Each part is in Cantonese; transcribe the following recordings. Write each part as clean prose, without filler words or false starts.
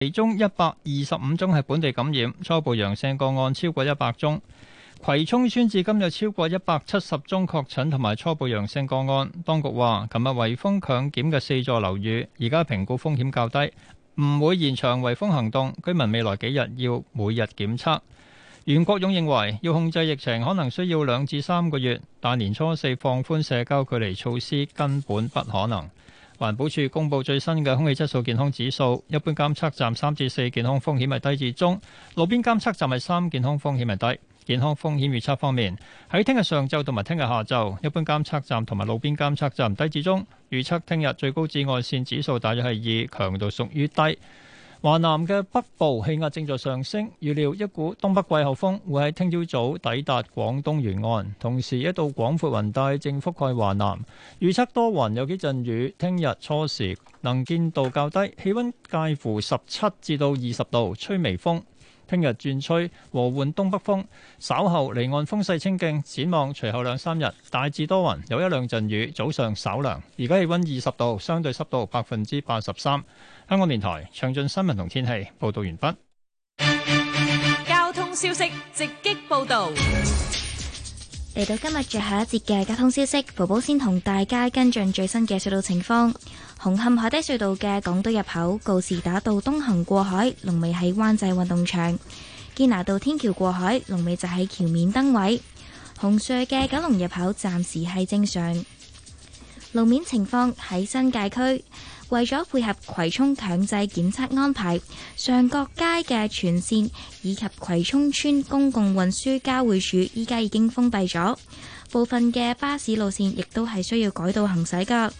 其中125宗係本地感染，初步陽性個案超過100宗。葵涌村至今有超過170宗確診同埋初步陽性個案。當局話，琴日圍封強檢嘅4座樓宇，而家評估風險較低，唔會延長圍封行動。居民未來幾日要每日檢測。袁國勇認為，要控制疫情可能需要2至3個月，但年初4放寬社交距離措施根本不可能。環保署公布最新嘅空氣質素健康指數，一般監測站3至4健康風險係低至中，路邊監測站係3健康風險係低。健康風險預測方面，喺聽日上晝同埋聽日下晝，一般監測站同埋路邊監測站低至中。預測聽日最高紫外線指數大約係2，強度屬於低。華南嘅北部氣壓正在上升，預料一股東北季候風會喺聽朝早抵達廣東沿岸，同時一道廣闊雲帶正覆蓋華南。預測多雲有幾陣雨，聽日初時能見度較低，氣溫介乎17至到20度，吹微風。聽日轉吹和緩東北風，稍後離岸風勢清勁。展望隨後2-3日大致多雲，有1-2陣雨，早上稍涼。而家氣溫20度，相對濕度83%。香港電台詳盡新聞同天氣報道完畢。 交通消息直擊報道。 嚟到今日最後一節嘅交通消息，寶寶先同大家跟進最新嘅隧道情況。紅磡海底隧道嘅港島入口告士打道東行過海，龍尾喺灣仔運動場；堅拿道天橋過海，龍尾就喺橋面燈位。紅隧嘅九龍入口暫時係正常。路面情況喺新界區，為咗配合葵涌強制檢測安排，上角街嘅全線以及葵涌村公共運輸交匯處依家已經封閉咗，部分嘅巴士路線亦都係需要改道行駛㗎。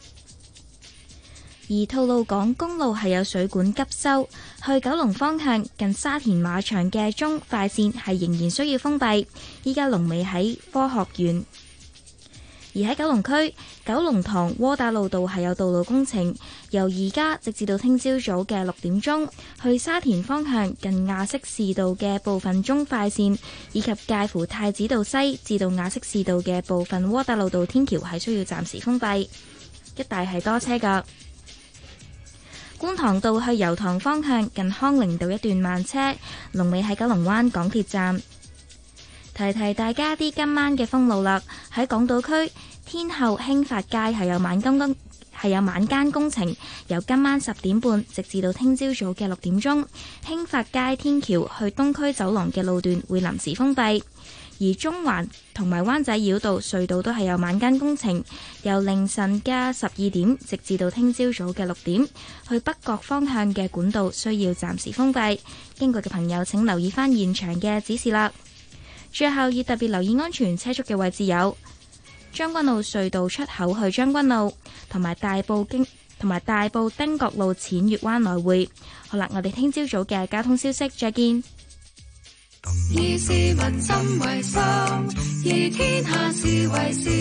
而吐露港公路係有水管急修，去九龍方向近沙田馬場嘅中快線係仍然需要封閉，依家龍尾喺科學園。而喺九龍區九龍塘窩打老道係有道路工程，由而家直至到聽朝早嘅6點鐘，去沙田方向近亞悉士道嘅部分中快線，以及介乎太子道西至到亞悉士道嘅部分窩打老道天橋係需要暫時封閉，一帶係多車㗎。觀塘道去油塘方向近康寧道一段慢車，龍尾喺九龍灣港鐵站。提提大家啲今晚嘅封路啦，喺港島區天后興發街係有晚間工程，由今晚10點半直至到聽朝早嘅6點鐘，興發街天橋去東區走廊嘅路段會臨時封閉。而中環同埋灣仔繞道隧道都係有晚間工程，由凌晨嘅12點直至到聽朝早嘅6點，去北角方向嘅管道需要暫時封閉。經過嘅朋友請留意翻現場嘅指示啦。最後要特別留意安全車速嘅位置有將軍澳隧道出口去將軍澳，同埋大埔汀角路淺月灣來回。好啦，我哋聽朝早嘅交通消息再見。 以市民心為心，以天下事為事。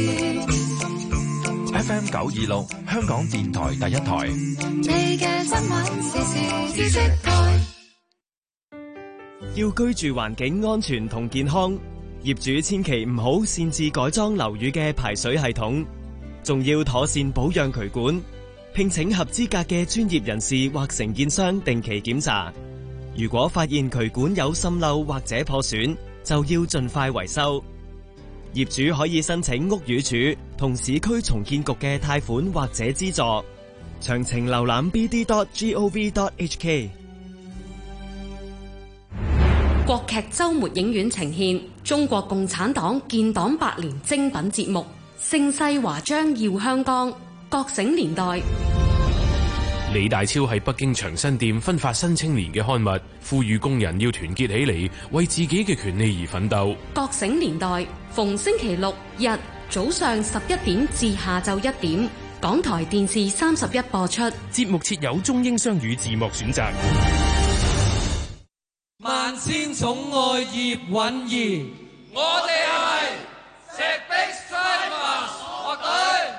FM 926，香港電台第一台。 你嘅新聞時事知識台。 要居住環境安全同健康，業主千祈唔好擅自改裝樓宇嘅排水系統，仲要妥善保養渠管，聘請合資格嘅專業人士或承建商定期檢查。如果發現渠管有滲漏或者破損，就要盡快維修。業主可以申請屋宇署同市區重建局嘅貸款或者資助。詳情瀏覽 bd.gov.hk。 國劇周末影院呈現中國共產黨建黨100年精品節目《盛世華章耀香江》，覺醒年代。 李大超喺北京長辛店分發新青年嘅刊物，呼籲工人要團結起嚟，為自己嘅權利而奮鬥。 覺醒年代逢星期六日早上11點至下晝1點，港台電視31播出。 節目設有中英雙語字幕選擇。 萬千寵愛葉蘊儀，我哋係石壁西馬樂隊。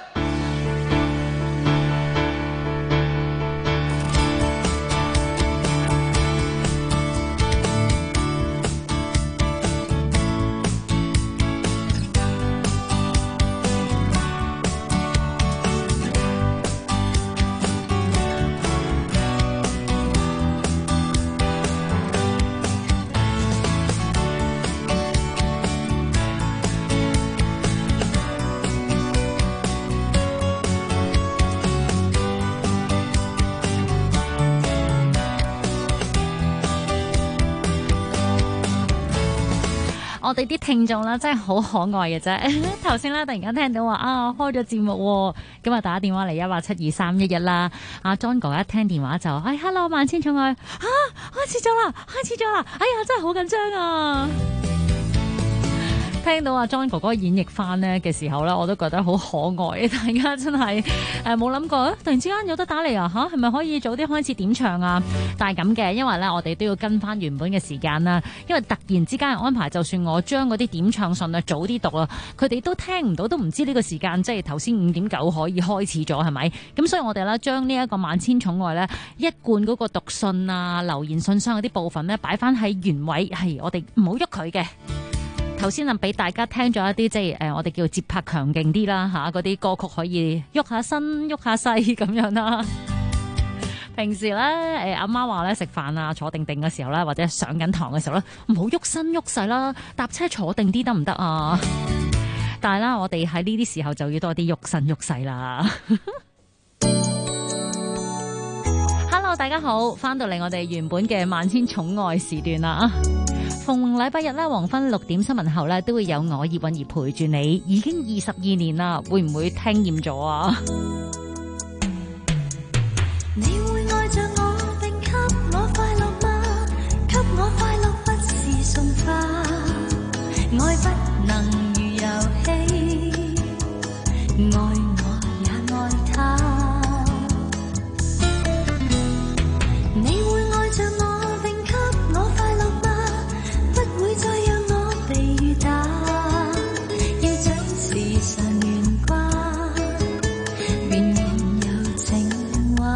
我哋啲聽眾啦，真係好可愛嘅啫。頭先咧突然間聽到話開咗節目，咁啊打電話嚟1872311啦。阿 John 哥一聽電話就hello 萬千寵愛開始咗啦，哎呀真係好緊張啊！聽到阿 John 哥哥演繹翻呢嘅時候咧，我都覺得好可愛。大家真係冇諗過，突然之間有得打嚟啊嚇，係咪可以早啲開始點唱啊？但係咁嘅，因為咧我哋都要跟翻原本嘅時間啦。因為突然之間嘅安排，就算我將嗰啲點唱信啊早啲讀啦，佢哋都聽唔到，都唔知呢個時間即係頭先5:09可以開始咗係咪？咁所以我哋咧將呢一個萬千寵愛咧一貫嗰個讀信啊留言信箱嗰啲部分咧擺翻喺原位，係我哋唔好喐佢嘅。頭先俾大家聽咗一啲即係我哋叫節拍強勁啲啦嚇，嗰啲歌曲可以喐下身喐下勢咁樣啦。平時咧阿媽話咧食飯啊坐定定嘅時候咧，或者上緊堂嘅時候咧，唔好喐身喐勢啦，搭車坐定啲得唔得啊？但係啦，我哋喺呢啲時候就要多啲喐身喐勢啦。Hello， 大家好，翻到嚟我哋原本嘅萬千寵愛時段啦。逢禮拜日咧，黃昏6點新聞後咧，都會有我葉韻儀陪住你，已經22年啦，會唔會聽厭咗啊？ 你會愛着我並給我快樂嗎？給我快樂不是送花，愛不能如遊戲，愛我也愛他。你會愛着我並給我快樂嗎？不會再讓我被雨打，要將時常懸掛，綿綿柔情話。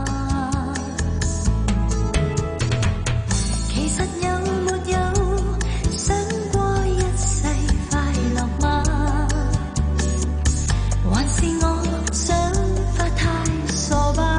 其實有沒有想過一世快樂嗎？還是我想法太傻吧？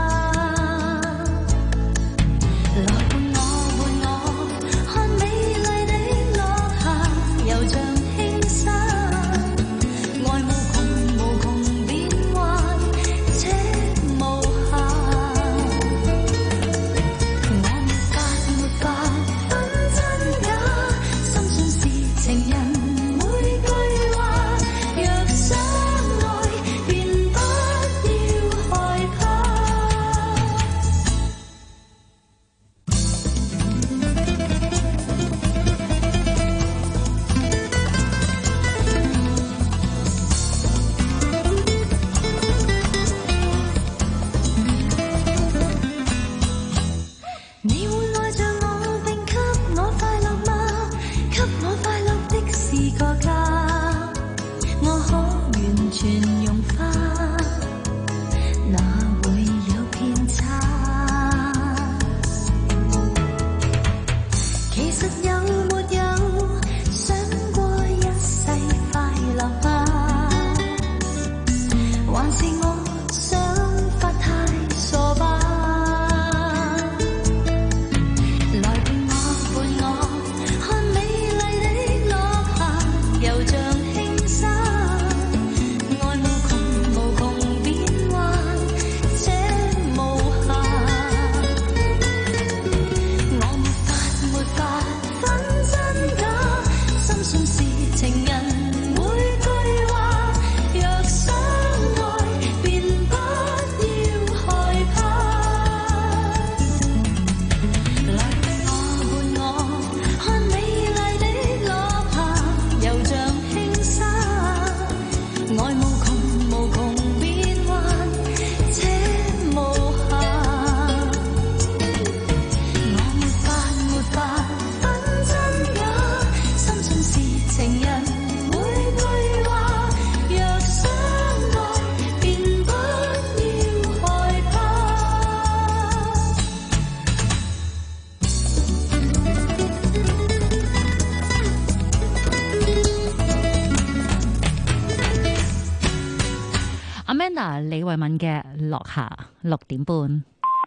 李慧敏嘅落下6點半。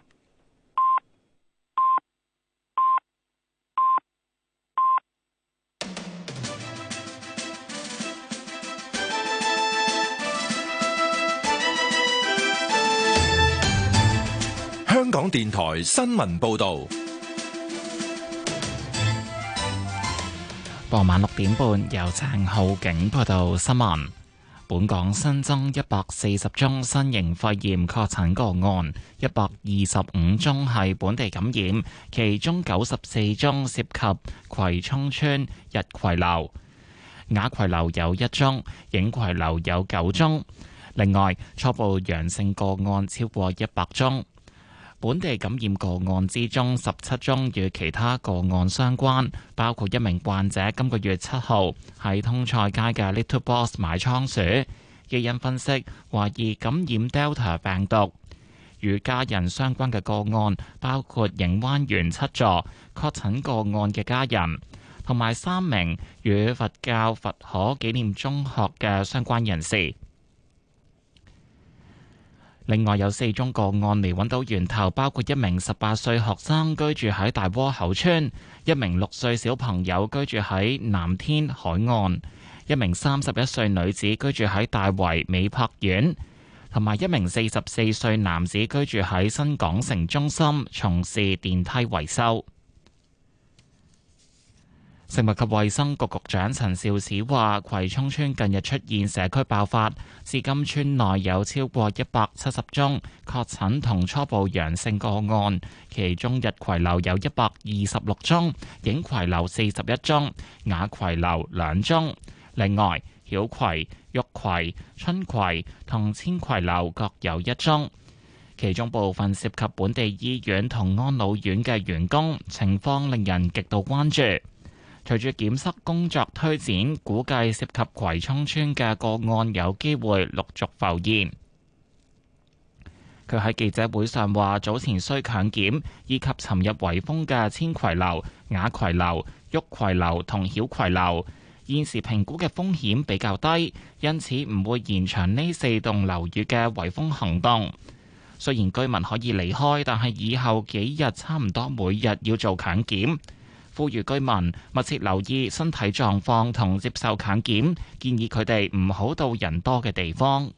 香港電台新聞報道。 傍晚6點半，由鄭浩景報道新聞。本港新增140宗新型肺炎確診個案，125宗係本地感染，其中94宗涉及葵涌村日葵樓、雅葵樓有1宗，影葵樓有9宗。另外，初步陽性個案超過100宗。本地感染個案之中，17宗與其他個案相關，包括一名患者今個月7號喺通菜街嘅 Little Boss 買倉鼠，基因分析懷疑感染 Delta 病毒。與家人相關嘅個案包括影灣園7座確診個案嘅家人，同埋3名與佛教佛可紀念中學嘅相關人士。另外有4宗個案未揾到源頭，包括一名18歲學生居住喺大窩口村，一名6歲小朋友居住喺南天海岸，一名31歲女子居住喺大圍美柏苑，同埋一名44歲男子居住喺新港城中心，從事電梯維修。食物及衛生局局長陳肇始話，葵涌村近日出現社區爆發，至今村內有超過170宗確診同初步陽性個案，其中日葵樓有126宗，影葵樓41宗，雅葵樓2宗。另外，曉葵、玉葵、春葵同千葵樓各有1宗，其中部分涉及本地醫院同安老院嘅員工，情況令人極度關注。隨住檢測工作推展，估計涉及葵涌村嘅個案有機會陸續浮現。佢喺記者會上話，早前需強檢，以及尋日圍封嘅千葵樓、雅葵樓、玉葵樓同曉葵樓，現時評估嘅風險比較低，因此唔會延長呢4棟樓宇嘅圍封行動。雖然居民可以離開，但係以後幾日差唔多每日要做強檢。呼籲居民密切留意身體狀況同接受強檢，建議佢哋唔好到人多嘅地方。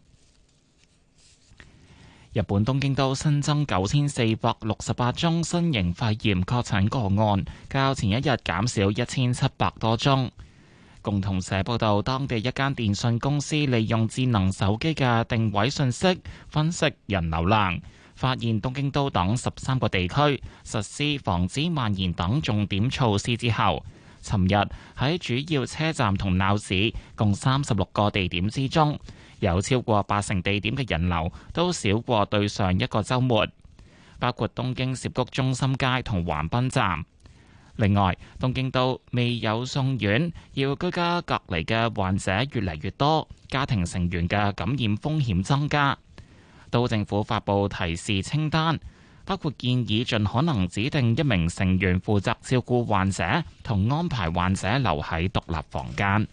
日本東京都新增9468宗新型肺炎確診個案，較前一日減少1700多宗。共同社報道，當地一間電信公司利用智能手機嘅定位信息分析人流量，發現東京都等13個地區實施防止蔓延等重點措施之後，尋日喺主要車站同鬧市共36個地點之中，有超過80%地點嘅人流都少過對上一個週末，包括東京涉谷中心街同橫濱站。另外，東京都未有送院要居家隔離嘅患者越嚟越多，家庭成員嘅感染風險增加。都政府發布提示清單，包括建議盡可能指定一名成員負責照顧患者，同安排患者留喺獨立房間。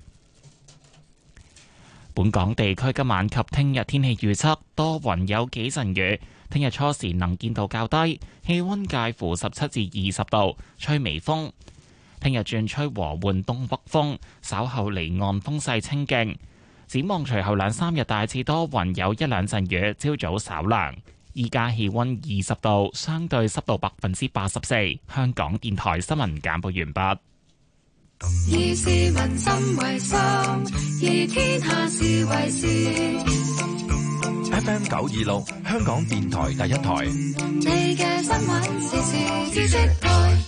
本港地區今晚及聽日天氣預測多雲有幾陣雨，聽日初時能見度較低，氣溫介乎17至20度，吹微風。聽日轉吹和緩東北風，稍後離岸風勢清勁。展望隨後2-3日大致多雲，有1-2陣雨，朝早稍涼。依家氣溫20度，相對濕度84%。香港電台新聞簡報完畢。 以市民心為心，以天下事為事。 FM 926，香港電台第一台。 你嘅新聞時事知識台。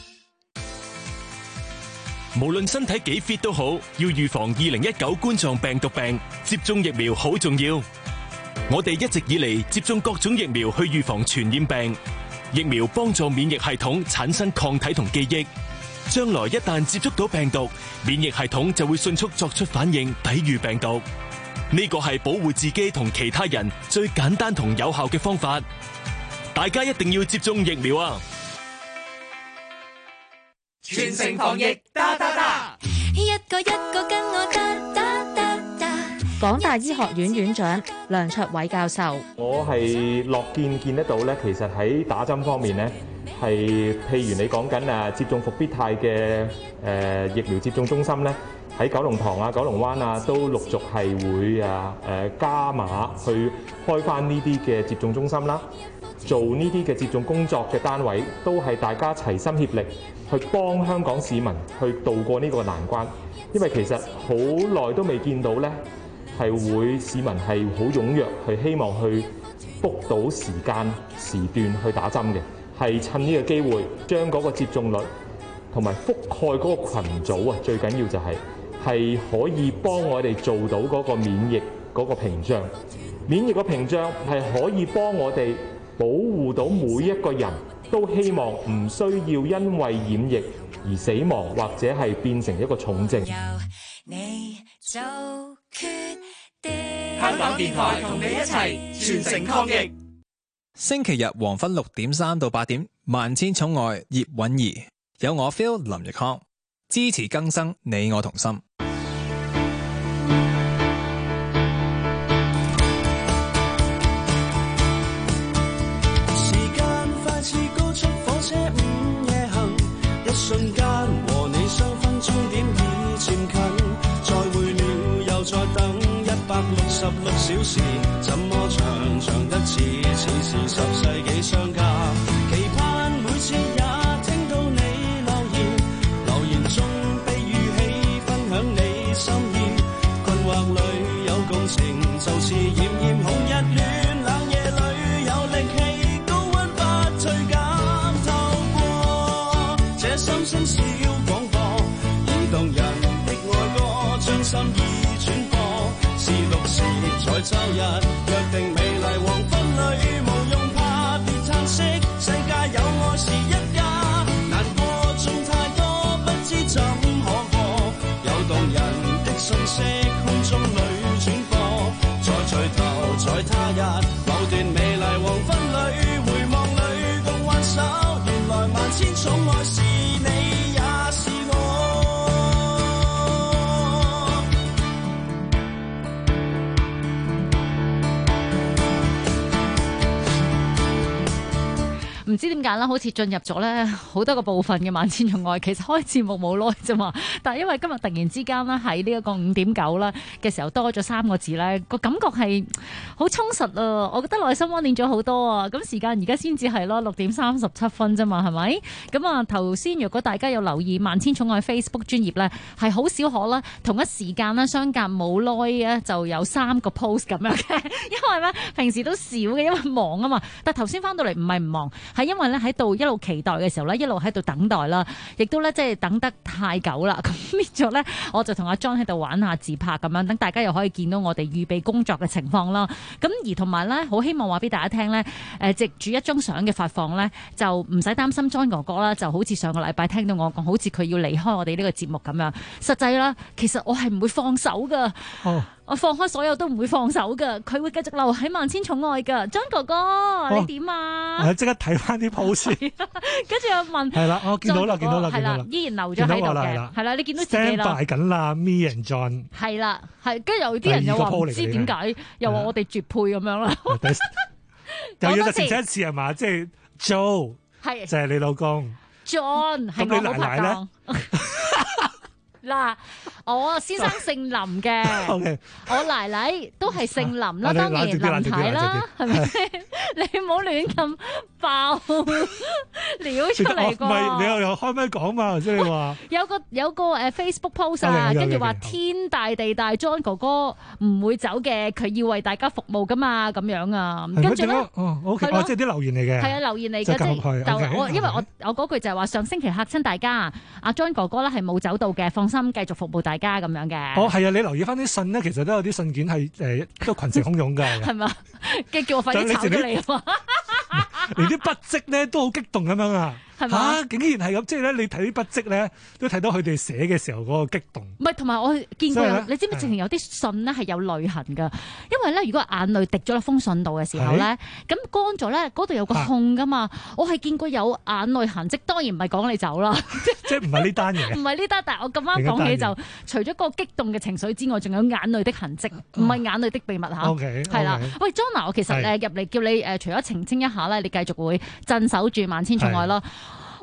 無論身體幾 fit 都好，要預防2019冠狀病毒病，接種疫苗好重要。我哋一直以嚟接種各種疫苗去預防傳染病，疫苗幫助免疫系統產生抗體同記憶，將來一旦接觸到病毒，免疫系統就會迅速作出反應，抵禦病毒。呢個係保護自己同其他人最簡單同有效嘅方法，大家一定要接種疫苗啊！ 全城防疫，打打打！ 一個跟我打打打打。 港大醫學院院長梁卓偉教授， 我係樂見得到咧，其實喺打針方面咧，係譬如你講緊接種復必泰嘅疫苗接種中心咧，喺九龍塘啊、九龍灣啊，都陸續係會加碼去開翻呢啲嘅接種中心啦。 做呢啲嘅接種工作嘅單位，都係大家齊心協力去幫香港市民去渡過呢個難關。因為其實好耐都未見到呢，係會市民係好踴躍去希望去 book 到時間時段去打針嘅，係趁呢個機會將嗰個接種率同埋覆蓋嗰個羣組啊，最緊要就係可以幫我哋做到嗰個免疫嗰個屏障。免疫個屏障係可以幫我哋保護到每一個人，都希望唔需要因為染疫而死亡或者係變成一個重症。 香港電台同你一齊全城抗疫。 星期日黃昏6點3到8點，萬千寵愛葉韻儀，有我 Phil 林奕康，支持更生，你我同心。 時間快似高速火車午夜行，一瞬間和你相分，終點已漸近，再會了又再等166小時，怎麼長長得似是10世紀相隔，期盼每次也聽到你留言中被語氣分享你心意，困惑裏有共情，就似炎炎紅日暖，冷夜裏有力氣，高溫不退減，透過這心聲小廣播，移動人的愛歌，將心意轉播。是綠時在周日約定美麗黃昏裏，無用怕別嘆息，世界有愛是一家，難過仲太多不知怎可過，有動人的訊息空中裏轉播，再聚頭在他日某段美麗黃昏裏，回望裏共挽手，原來萬千寵愛是你也是我。 唔知點解啦，好似進入咗咧好多個部分嘅萬千寵愛，其實開節目冇耐啫嘛。但係因為今日突然之間咧喺呢一個5.9啦嘅時候多咗3個字咧，個感覺係好充實啊！我覺得內心安定咗好多啊！咁時間而家先至係咯6點37分啫嘛，係咪？咁啊頭先如果大家有留意萬千寵愛 Facebook 專頁咧，係好少可啦，同一時間咧相隔冇耐咧就有3個 post 咁樣嘅，因為咧平時都少嘅，因為忙啊嘛。但係頭先翻到嚟唔係唔忙。係因為咧喺度一路期待嘅時候咧，一路喺度等待啦，亦都咧即係等得太久啦。咁變咗咧，我就同阿 John 喺度玩下自拍咁樣，等大家又可以見到我哋預備工作嘅情況啦。咁而同埋咧，好希望話俾大家聽咧，藉住一張相嘅發放咧，就唔使擔心 John 哥哥啦，就好似上個禮拜聽到我講，好似佢要離開我哋呢個節目咁樣。實際啦，其實我係唔會放手噶。我放開所有都唔會放手噶，佢會繼續留喺萬千寵愛噶。John 哥哥，你點啊？ 我即刻睇翻啲 post， 跟住我問， 係啦，我見到啦，見到啦， 係啦，依然留咗喺度嘅，係啦，你見到自己啦。 stand by 緊啦 ，Me and John。係啦，係，跟住有啲人又話唔知點解，又話我哋絕配咁樣啦。 又要就澄清一次係嘛？即係 Joe，係就係你老公。 John 係我好拍檔。嗱，我先生姓林嘅， okay. 我奶奶都係姓林啦，當然林太啦，係咪？你唔好亂咁爆料出嚟啩？唔係你又開咩講嘛？即係話有個Facebook post 啊，跟住話天大地大 John 哥哥唔會走嘅，佢要為大家服務噶嘛，咁樣啊。跟住咧 ，OK，即係啲留言嚟嘅， 係啊，留言嚟嘅，即係我因為我嗰句就係話上星期嚇親大家，阿 John 哥哥咧係冇走到嘅，放心繼續服務大家咁樣嘅。 哦，係啊，你留意翻啲信咧，其實都有啲信件係都群情洶湧㗎。 係嘛？叫我快啲炒咗你啊嘛！ 連啲筆跡咧都好激動咁樣啊！嚇！竟然係咁，即係咧，你睇啲筆跡咧，都睇到佢哋寫嘅時候嗰個激動。 唔係，同埋我見過你知唔知？直情有啲信咧係有淚痕㗎，因為咧，如果眼淚滴咗喺封信度嘅時候咧，咁乾咗咧，嗰度有個控㗎嘛。我係見過有眼淚痕跡，當然唔係講你走啦， 即係唔係呢單嘢？ 唔係呢單，但係我咁啱講起就，除咗個激動嘅情緒之外，仲有眼淚的痕跡，唔係眼淚的秘密嚇。 OK， 係啦。喂 ，John， 我其實入嚟叫你除咗澄清一下咧，你繼續會鎮守住萬千寵愛咯。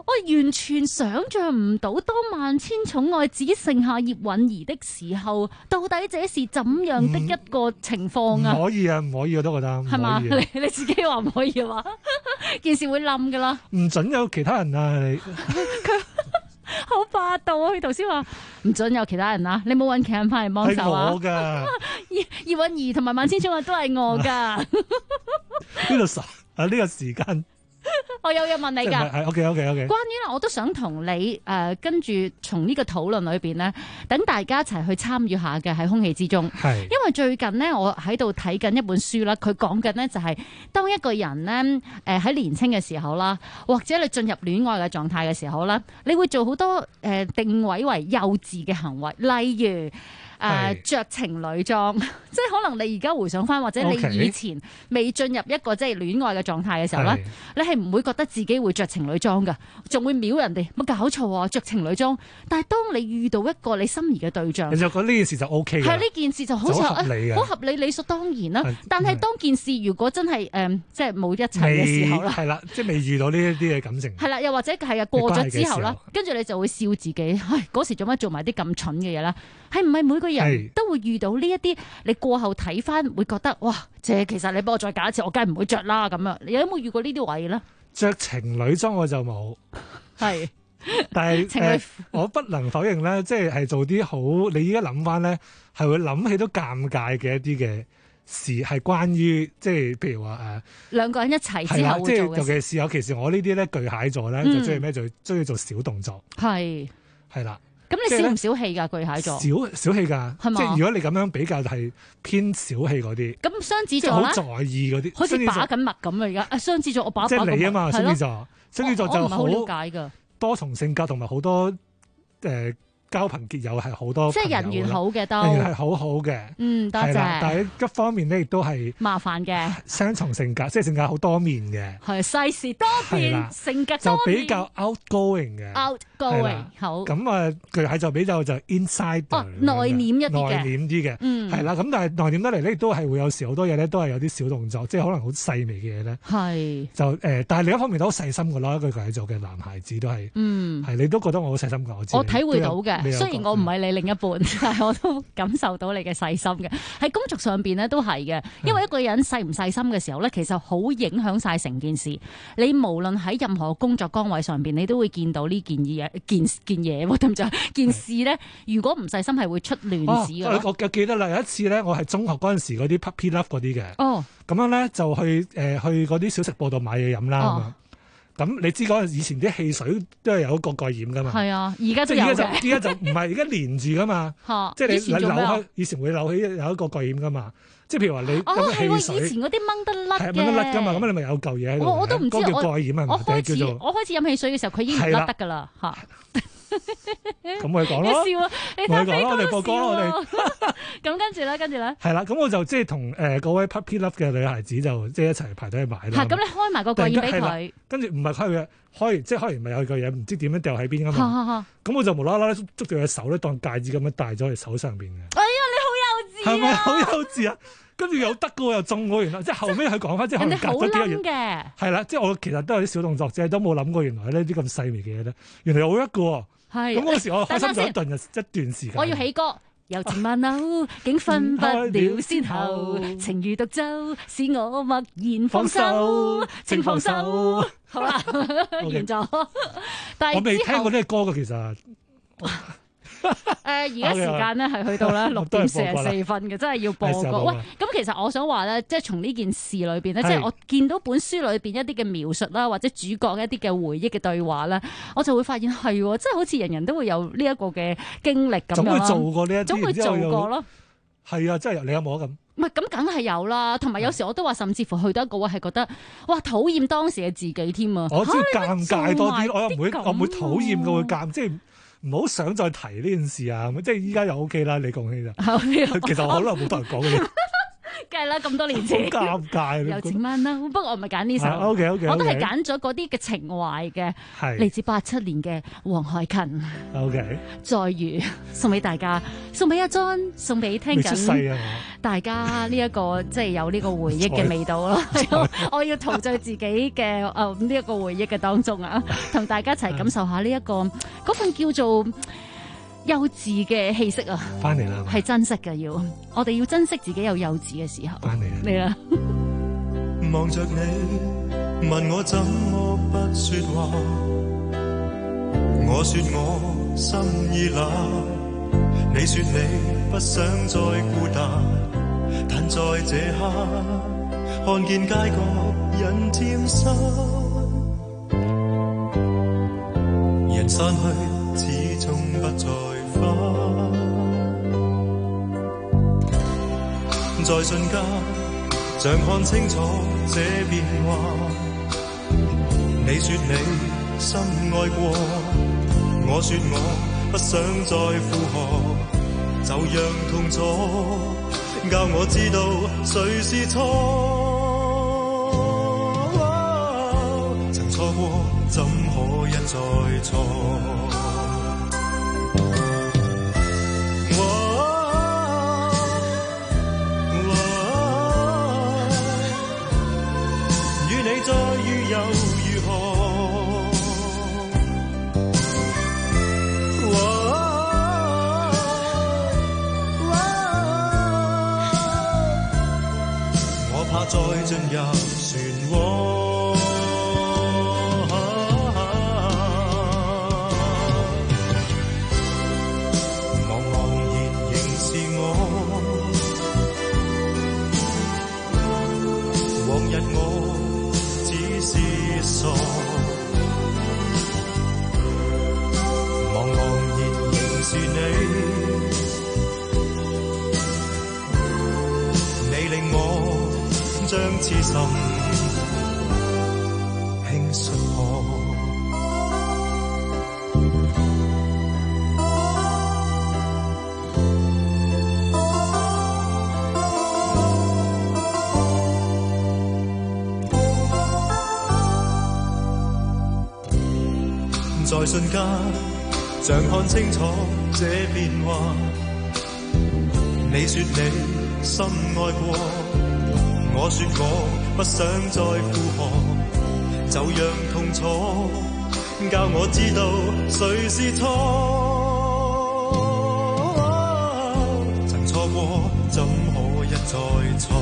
我完全想像唔到，當萬千寵愛只剩下葉韻儀的時候，到底這是怎樣的一個情況啊？ 唔可以啊，唔可以我都覺得係嘛？你自己話唔可以嘅話，件事會冧㗎啦。 唔準有其他人啊！你佢好霸道啊！佢頭先話唔準有其他人啊！你冇揾其他人翻嚟幫手啊！ 係我㗎， 葉韻儀同埋萬千寵愛都係我㗎。 呢度傻啊！呢個時間。 我有嘢問你㗎， 係 OK。關於咧，我都想同你跟住從呢個討論裏邊咧，等大家一齊去參與下嘅喺空氣之中。係，因為最近呢，我喺度睇緊一本書啦，佢講緊呢就係當一個人咧喺年青嘅時候啦，或者你進入戀愛嘅狀態嘅時候啦，你會做好多定位為幼稚嘅行為，例如着情侶裝，即係可能你而家回想翻，或者你以前未進入一個即係戀愛嘅狀態嘅時候咧，你係唔會覺得自己會着情侶裝㗎，仲會秒人哋，冇搞錯啊，着情侶裝。但係當你遇到一個你心儀嘅對象， 你就覺得呢件事就 OK 嘅， 係呢件事就好似好合理，理所當然啦。但係當件事如果真係即係冇一齊嘅時候啦， 係啦，即係未遇到呢一啲嘅感情， 係啦，又或者係過咗之後啦，跟住你就會笑自己，嗰時做乜做埋啲咁蠢嘅嘢啦？係唔係每個人都會遇到呢一啲？你過後睇翻會覺得哇，其實你幫我再揀一次，我梗係唔會着啦咁樣。你有冇遇過呢啲位咧？ 着情侶裝我就冇， 係， 但係我不能否認咧，即係做啲好。你依家諗翻咧，係會諗起都尷尬嘅一啲嘅事，係關於即係譬如話兩個人一齊之後會做嘅事。 尤其是我呢啲咧巨蟹座咧，就中意咩？就中意做小動作。係啦。咁你小唔小氣㗎？巨蟹座小氣㗎， 係嘛？ 即係如果你咁樣比較，就係偏小氣嗰啲。 咁雙子座咧， 好在意嗰啲， 好似把緊脈咁啊！而家雙子座我把即係你啊嘛，雙子座，雙子座就好了解㗎， 多重性格同埋好多交朋結友係好多， 即係人緣好嘅都， 人緣係好好嘅。 多謝。 但係一方面咧，亦都係麻煩嘅雙重性格，即係性格好多面嘅。 係世事多變，性格多就比較 outgoing 嘅。 outgoing 好。 咁巨蟹就比較就 inside 內斂一啲嘅， 內斂啲嘅。係啦，咁但係內斂得嚟咧，亦都係會有時好多嘢咧，都係有啲小動作，即係可能好細微嘅嘢咧。係。就但係另一方面都好細心㗎咯，一個巨蟹座嘅男孩子都係。係你都覺得我好細心㗎，我體會到嘅。雖然我唔係你另一半，但係我都感受到你嘅細心嘅。喺工作上邊咧都係嘅，因為一個人細唔細心嘅時候咧，其實好影響晒成件事。你無論喺任何工作崗位上邊，你都會見到呢件嘢，件事咧，如果唔細心係會出亂子嘅。 我記得啦，有一次咧，我係中學嗰陣時嗰啲 puppy love 嗰啲嘅。咁樣咧就去嗰啲小食部度買嘢飲啦。咁你知嗰陣以前啲汽水都係有一個蓋掩噶嘛？係啊，而家都有嘅。 而家就唔係，而家連住噶嘛。即係你扭開，以前會扭起有一個蓋掩噶嘛。即係譬如話你有汽水， 以前嗰啲掹得甩嘅， 掹得甩噶嘛。咁你咪有嚿嘢喺度。 我都唔知嗰個叫蓋掩係咪？ 我開始飲汽水嘅時候，佢已經唔甩得㗎啦嚇。 咁我哋講咯， 你笑啊！你睇我哋播歌咯，我哋。 咁跟住咧， 係啦，咁我就即係同嗰位 puppy love 嘅女孩子就即係一齊排隊去買啦。 係咁，你開埋個蓋掩俾佢。 跟住唔係開嘅，開完咪有個嘢唔知點樣掉喺邊㗎嘛。咁我就無啦啦捉住佢手咧，當戒指咁樣戴咗喺手上邊嘅。 哎呀，你好幼稚啊！ 係咪好幼稚啊？跟住又得嘅喎，又中喎，原來即係後尾佢講翻，即係可能隔咗幾個月嘅。係啦，即係我其實都有啲小動作啫，都冇諗過原來呢啲咁細微嘅嘢咧，原來有一個喎。係。咁嗰時我開心咗一段時間。 我要起歌。柔情萬縷，竟分不了先後，情如獨奏，使我默然放手，請放手。好啦，完咗。但係我未聽過呢個歌嘅其實。 而家時間咧係去到咧6:44嘅，真係要播歌。喂，咁其實我想話咧，即係從呢件事裏邊咧，即係我見到本書裏邊一啲嘅描述啦，或者主角一啲嘅回憶嘅對話咧，我就會發現係，即係好似人人都會有呢一個嘅經歷咁樣。總會做過呢一啲， 總會做過咯。 係啊，真係你有冇咁？ 唔係咁，梗係有啦。同埋有時我都話，甚至乎去到一個位係覺得，哇，討厭當時嘅自己添啊！ 我知尷尬多啲，我唔會討厭嘅會尷，即係。唔好想再提呢件事啊！即係依家又 OK 啦，你講起就。其實我好耐冇同人講嘅嘢。 梗係啦，咁多年前， 好尷尬又整翻啦。不過我唔係揀呢首 OK， 我都係揀咗嗰啲嘅情懷嘅，嚟自87年嘅黃凱芹。 OK， 再遇送俾大家，送俾阿 John， 送俾聽緊大家呢一個即係有呢個回憶嘅味道咯。我要陶醉自己嘅呢一個回憶嘅當中啊，同大家一齊感受下呢一個嗰份叫做幼稚嘅氣息啊！ 翻嚟啦， 係珍惜嘅，我哋要珍惜自己有幼稚嘅時候。 翻嚟嚟啦！ 望着你，問我怎麼不說話？我說我心已冷，你說你不想再孤單，但在這刻看見街角人漸散，人散去始終不再返，在瞬間像看清楚這變幻。你說你深愛過，我說我不想再負荷，就讓痛楚教我知道誰是錯。曾錯過怎可一再錯？與你再遇又如何？我怕再進入漩渦。傻，茫茫然仍是你令我將痴心輕率破。在瞬間像看清楚這變幻，你說你深愛過，我說我不想再負荷，就讓痛楚教我知道誰是錯。曾錯過怎可一再錯？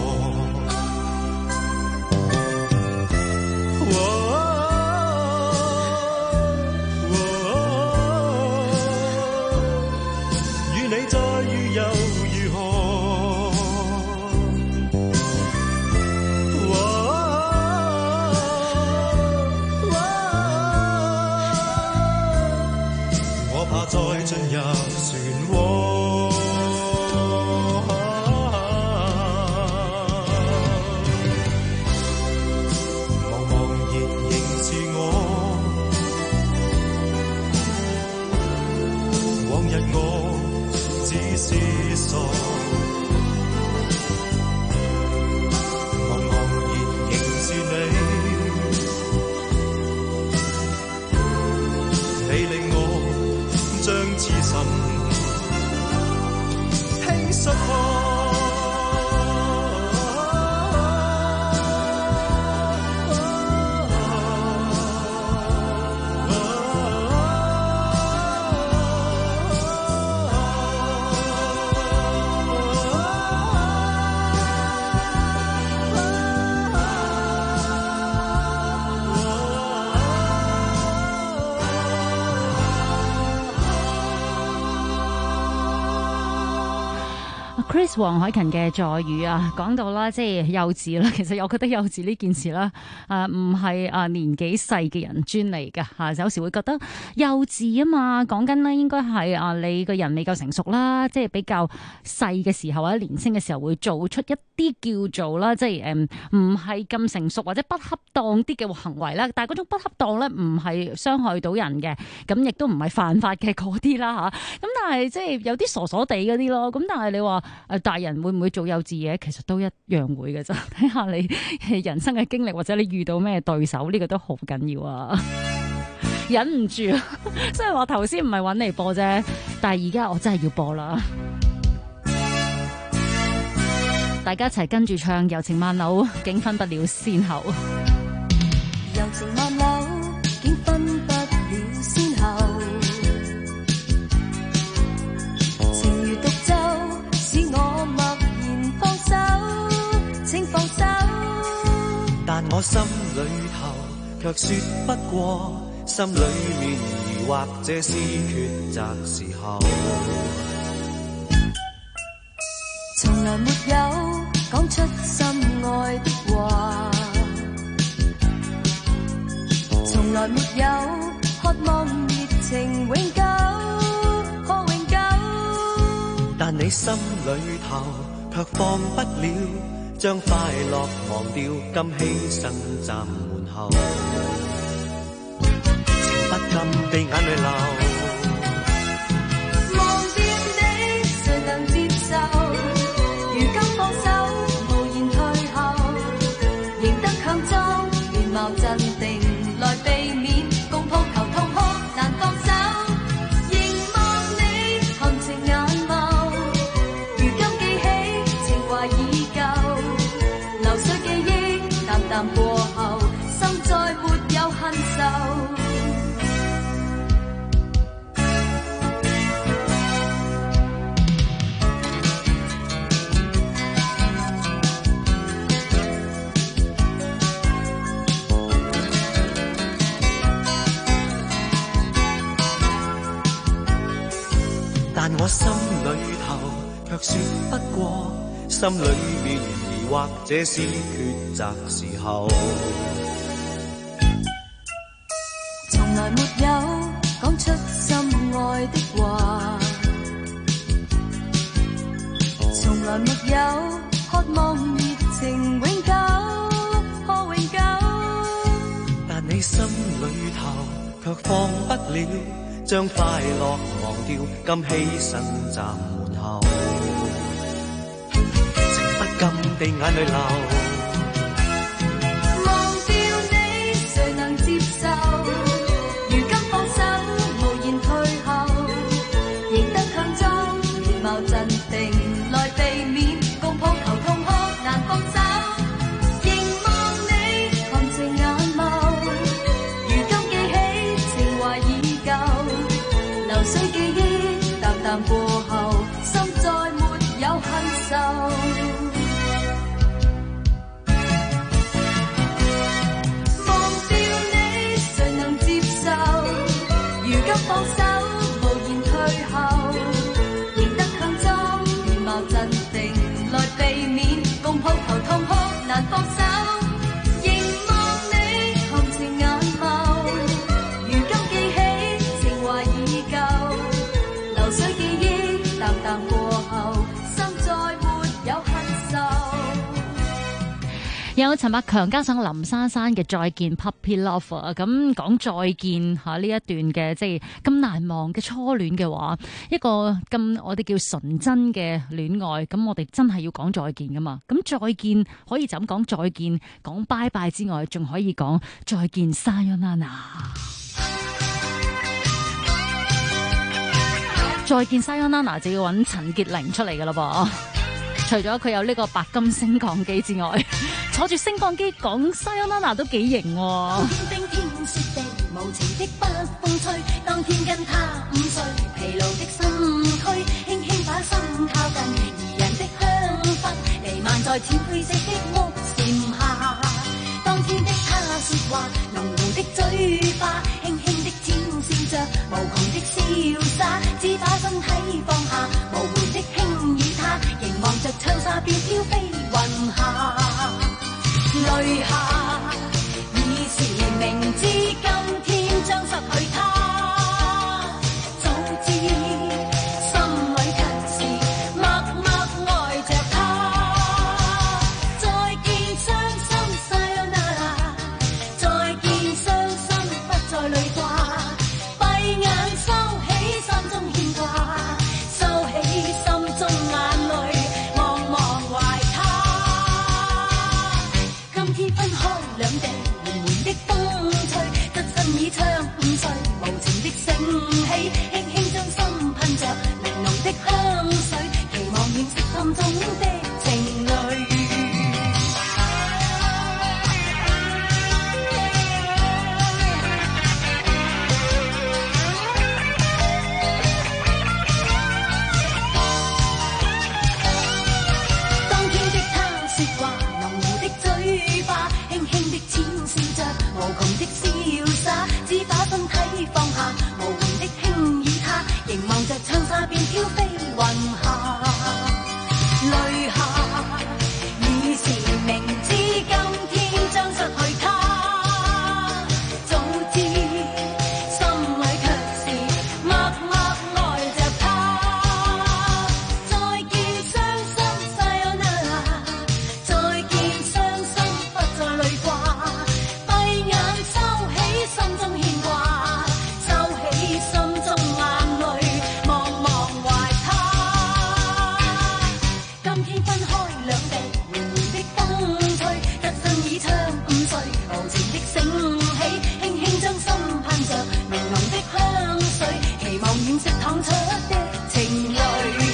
再進入漩渦，茫茫然仍是我，往日我只是傻，茫茫然仍是你令我將痴心輕率破。 Chris 黃凱芹嘅在遇啊，講到啦，即係幼稚啦。其實我覺得幼稚呢件事啦，唔係年紀細嘅人專利㗎嚇。有時會覺得幼稚啊嘛，講緊咧應該係你個人未夠成熟啦，即係比較細嘅時候或者年輕嘅時候會做出一啲叫做啦，即係唔係咁成熟或者不恰當啲嘅行為啦。但係嗰種不恰當咧，唔係傷害到人嘅，咁亦都唔係犯法嘅嗰啲啦嚇。咁但係即係有啲傻傻地嗰啲咯。咁但係你話大人會唔會做幼稚嘢？其實都一樣會嘅啫。睇下你人生嘅經歷或者你遇到咩對手，呢個都好緊要啊！忍唔住，雖然話頭先唔係揾嚟播啫，但係而家我真係要播啦！大家一齊跟住唱《柔情萬縷》，竟分不了先後。 柔情萬縷，竟分不了先後。情如獨奏，使我默然放手，請放手。 但我心裏頭卻說不過，心裏面疑惑，這是抉擇時候。 從來沒有講出心愛的話，從來沒有渴望熱情永久，可永久。 但你心裏頭卻放不了，將快樂忘掉，今犧牲站門後，情不禁地眼淚流。 忘掉你，誰能接受？如今放手，無言退後，仍得強裝面貌鎮定，來避免共抱頭痛哭難放手。凝望你含情眼眸，如今記起情懷已舊，流水記憶淡淡過後，心再沒有恨愁。 但我心裏頭卻說不過，心裏面疑惑，這是抉擇時候。 從來沒有講出心愛的話，從來沒有渴望熱情永久，可永久。 但你心裏頭卻放不了，將快樂忘掉，今犧牲站門後，情不禁地眼淚流。 忘掉你，誰能接受？如今放手，無言退後，仍得強裝面貌鎮定，來避免共抱頭痛哭難放手。凝望你含情眼眸，如今記起情懷已舊，流水記憶淡淡過後，心再沒有恨愁。忘掉你，誰能接受？如今放手，無言退後，仍得強裝面貌鎮定，來避免共抱頭痛哭難放手。凝望你含情眼眸，如今記起情懷已舊，流水記憶淡淡過後，心再沒有恨愁。 有陳百強加上林珊珊嘅再見 Puppy Love 啊，咁講再見嚇呢一段嘅即係咁難忘嘅初戀嘅話，一個咁我哋叫純真嘅戀愛，咁我哋真係要講再見噶嘛？咁再見可以就咁講再見，講拜拜之外，仲可以講再見 Sayonara。再見 Sayonara 就要揾陳潔靈出嚟噶啦噃。除咗佢有呢個白金升降機之外，坐住升降機講 Sayonara 都幾型喎。 冰天雪地，無情的北風吹，當天跟他午睡，疲勞的身軀，輕輕把心靠近，宜人的香氛，彌漫在淺灰色的屋檐下。當天的他說話，濃糊的嘴巴，輕輕的展示着無窮的瀟灑，只把身體放下，無回的輕與他，凝望着長沙便飄飛雲下。淚下，已是明知今天將失去他，早知心裏卻是默默愛着他。再見傷心 Sayonara，再見傷心不再淚掛，閉眼起，輕輕將心噴着濃濃的香水，期望認識心中的情侶。當天的他說話，濃濃的嘴巴，輕輕的淺笑着無窮的瀟灑，只把身體放下，無言的輕倚他，凝望着長沙便飄飛雲下，淚下。以前明知今天將失去他，早知心裏卻是默默愛着他。再見傷心 Sayonara， 再見傷心不再淚掛，閉眼收起心中牽掛，收起心中眼淚，茫茫懷他。今天分開兩地，緩緩的風吹，得身已長5歲，無情的醒起，輕輕將心噴着濃濃的香水，期望染色淌出的情侶。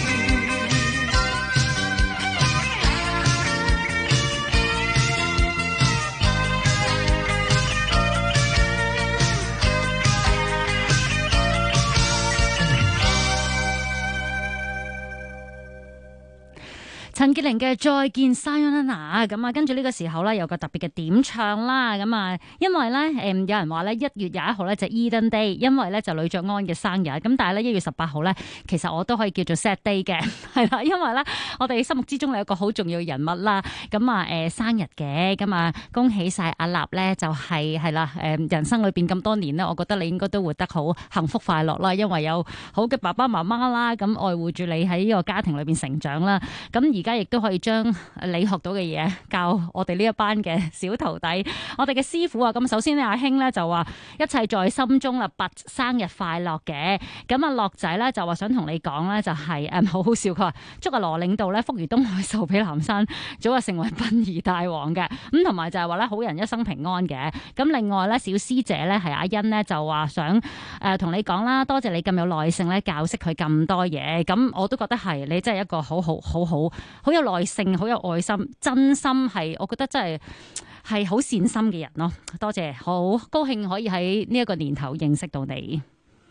陳潔靈嘅再見 Sayonara 咁啊，跟住呢個時候咧有個特別嘅點唱啦，咁啊，因為咧有人話咧1月21號咧就 Eden Day， 因為咧就呂爵安嘅生日，咁但係咧1月18號咧其實我都可以叫做 Sad Day 嘅，係啦，因為咧我哋心目之中有一個好重要嘅人物啦，咁啊生日嘅，咁啊恭喜晒阿立咧就係啦人生裏邊咁多年咧，我覺得你應該都活得好幸福快樂啦，因為有好嘅爸爸媽媽啦，咁愛護住你喺呢個家庭裏邊成長啦，咁而家亦都可以將你學到嘅嘢教我哋呢一班嘅小徒弟，我哋嘅師傅啊。咁首先咧，阿興咧就話一切在心中啦，拔生日快樂嘅。咁啊，樂仔咧就話想同你講咧，就係好好笑，佢話祝阿羅領導咧福如東海，壽比南山，早日成為殯儀大王嘅。咁同埋就係話咧好人一生平安嘅。咁另外咧，小師姐咧係阿欣咧就話想同你講啦，多謝你咁有耐性咧教識佢咁多嘢。咁我都覺得係你真係一個好有耐性、好有愛心、真心係，我覺得真係好善心嘅人咯。多謝，好高興可以喺呢一個年頭認識到你。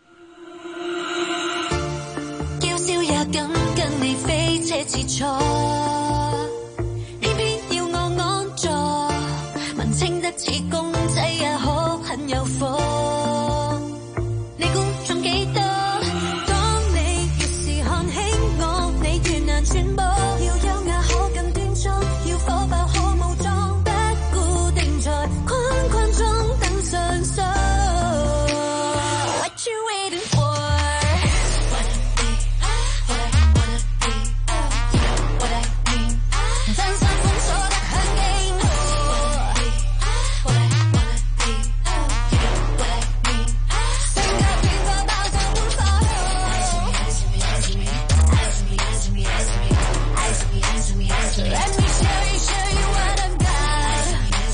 嬌笑也敢跟你飛車自錯，偏偏要我安坐，文青得似公仔也好，很有火。你估中幾多？當你越是看輕我，你越難傳播。要火爆可武裝，不固定在框框中等上訴。What you waiting for? What I mean? 真心封鎖得很勁。What I mean? 性格變化爆炸滿火。Let me show you what I've got.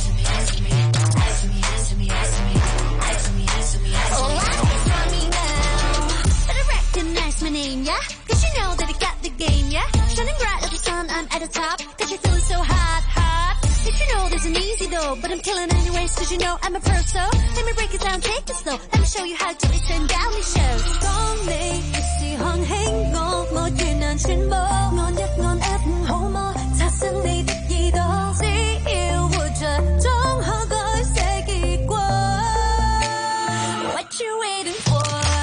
Oh, want me now. Better recognize my name, yeah? 'Cause you know that I got the game, yeah? Shining bright like the sun, I'm at the top. 'Cause you're feeling so hot. Did you know there's an easy though? But I'm killing anyways, 'cause you know I'm a pro, so let me break it down, take it slow. Let me show you how to listen, got me show. 當你越是看輕我越難傳播。按一按 F5 好嗎？刷新你的耳朵，只要活着，總可改寫結果。What you waiting for?